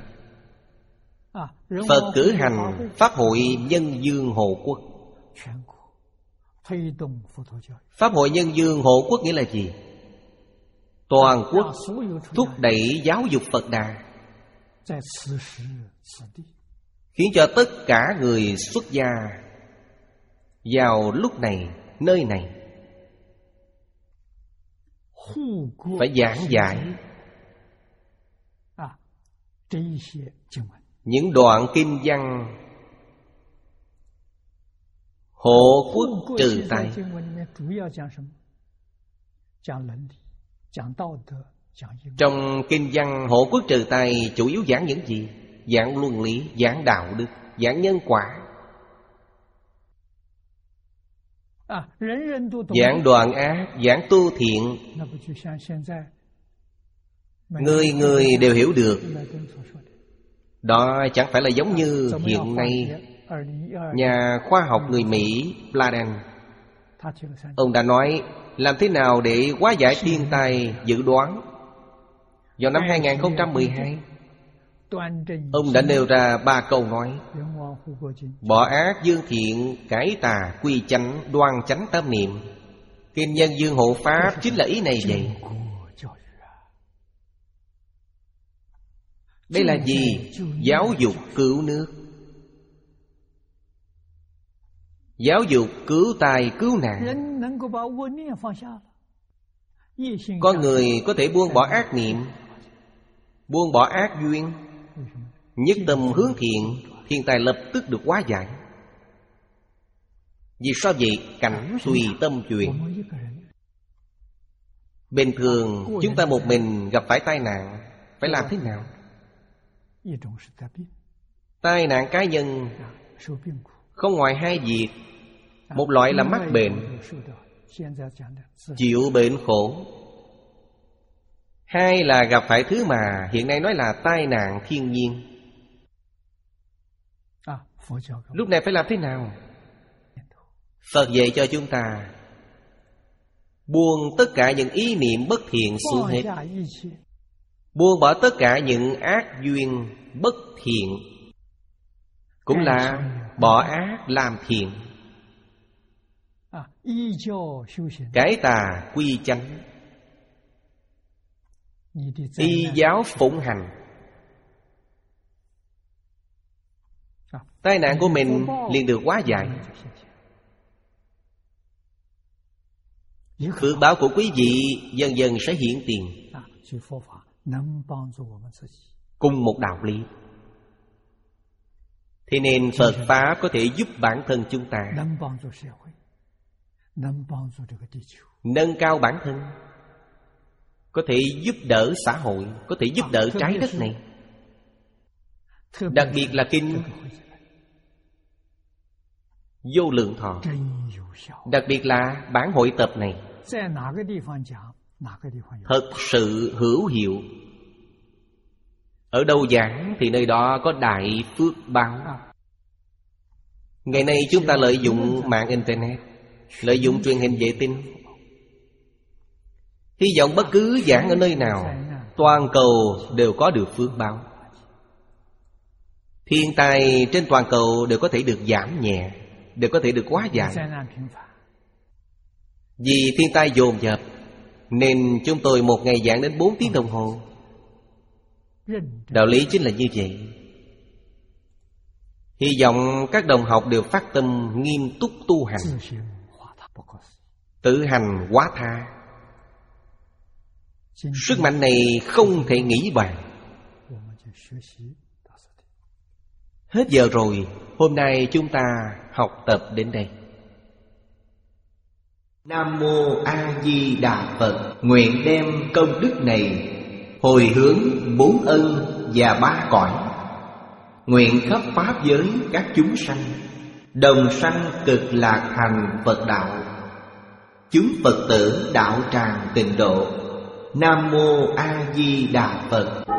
Phật cử hành Pháp hội Nhân Dương Hộ Quốc. Pháp hội Nhân Dương Hộ Quốc nghĩa là gì? Toàn quốc thúc đẩy giáo dục Phật Đà, khiến cho tất cả người xuất gia vào lúc này, nơi này phải giảng giải những đoạn kinh văn hộ quốc trừ tai. Trong kinh văn hộ quốc trừ tai chủ yếu giảng những gì? Giảng luân lý, giảng đạo đức, giảng nhân quả, giảng đoạn ác, giảng tu thiện. Người người đều hiểu được. Đó chẳng phải là giống như hiện nay nhà khoa học người Mỹ Pladen, ông đã nói làm thế nào để hóa giải thiên tai dự đoán. Vào năm hai không một hai, ông đã nêu ra ba câu nói: bỏ ác dương thiện, cải tà quy chánh, đoan chánh tam niệm. Kinh Nhân Dương Hộ Pháp chính là ý này vậy. Đây là gì? Giáo dục cứu nước, giáo dục cứu tai cứu nạn. Có người có thể buông bỏ ác niệm, buông bỏ ác duyên, nhất tâm hướng thiện, thiên tai lập tức được hóa giải. Vì sao vậy? Cảnh tùy tâm chuyển. Bình thường chúng ta một mình gặp phải tai nạn, phải làm thế nào? Tai nạn cá nhân không ngoài hai việc. Một loại là mắc bệnh, chịu bệnh khổ. Hai là gặp phải thứ mà hiện nay nói là tai nạn thiên nhiên. Lúc này phải làm thế nào? Phật dạy cho chúng ta Buông tất cả những ý niệm bất thiện xuống hết. Buông bỏ tất cả những ác duyên bất thiện, cũng là bỏ ác làm thiện. Cải tà quy chánh, y giáo phụng hành. Tai nạn của mình liền được hóa giải. Phước báo của quý vị dần dần sẽ hiện tiền. Cùng một đạo lý. Thế nên Phật Pháp có thể giúp bản thân chúng ta nâng cao bản thân, có thể giúp đỡ xã hội, có thể giúp đỡ trái đất này. Đặc biệt là kinh Vô Lượng Thọ, đặc biệt là bản hội tập này thật sự hữu hiệu. Ở đâu giảng thì nơi đó có đại phước báo. Ngày nay chúng ta lợi dụng mạng Internet, lợi dụng truyền hình vệ tinh. Hy vọng bất cứ giảng ở nơi nào, toàn cầu đều có được phước báo. Thiên tai trên toàn cầu đều có thể được giảm nhẹ, đều có thể được hóa giải. Vì thiên tai dồn dập nên chúng tôi một ngày giảng đến bốn tiếng đồng hồ. Đạo lý chính là như vậy. Hy vọng các đồng học đều phát tâm nghiêm túc tu hành, tự hành hóa tha. Sức mạnh này không thể nghĩ bàn. Hết giờ rồi, hôm nay chúng ta học tập đến đây. Nam Mô A Di Đà Phật. Nguyện đem công đức này hồi hướng bốn ân và ba cõi, nguyện khắp pháp giới các chúng sanh đồng sanh cực lạc thành Phật đạo, chúng Phật tử đạo tràng tịnh độ. Nam Mô A Di Đà Phật.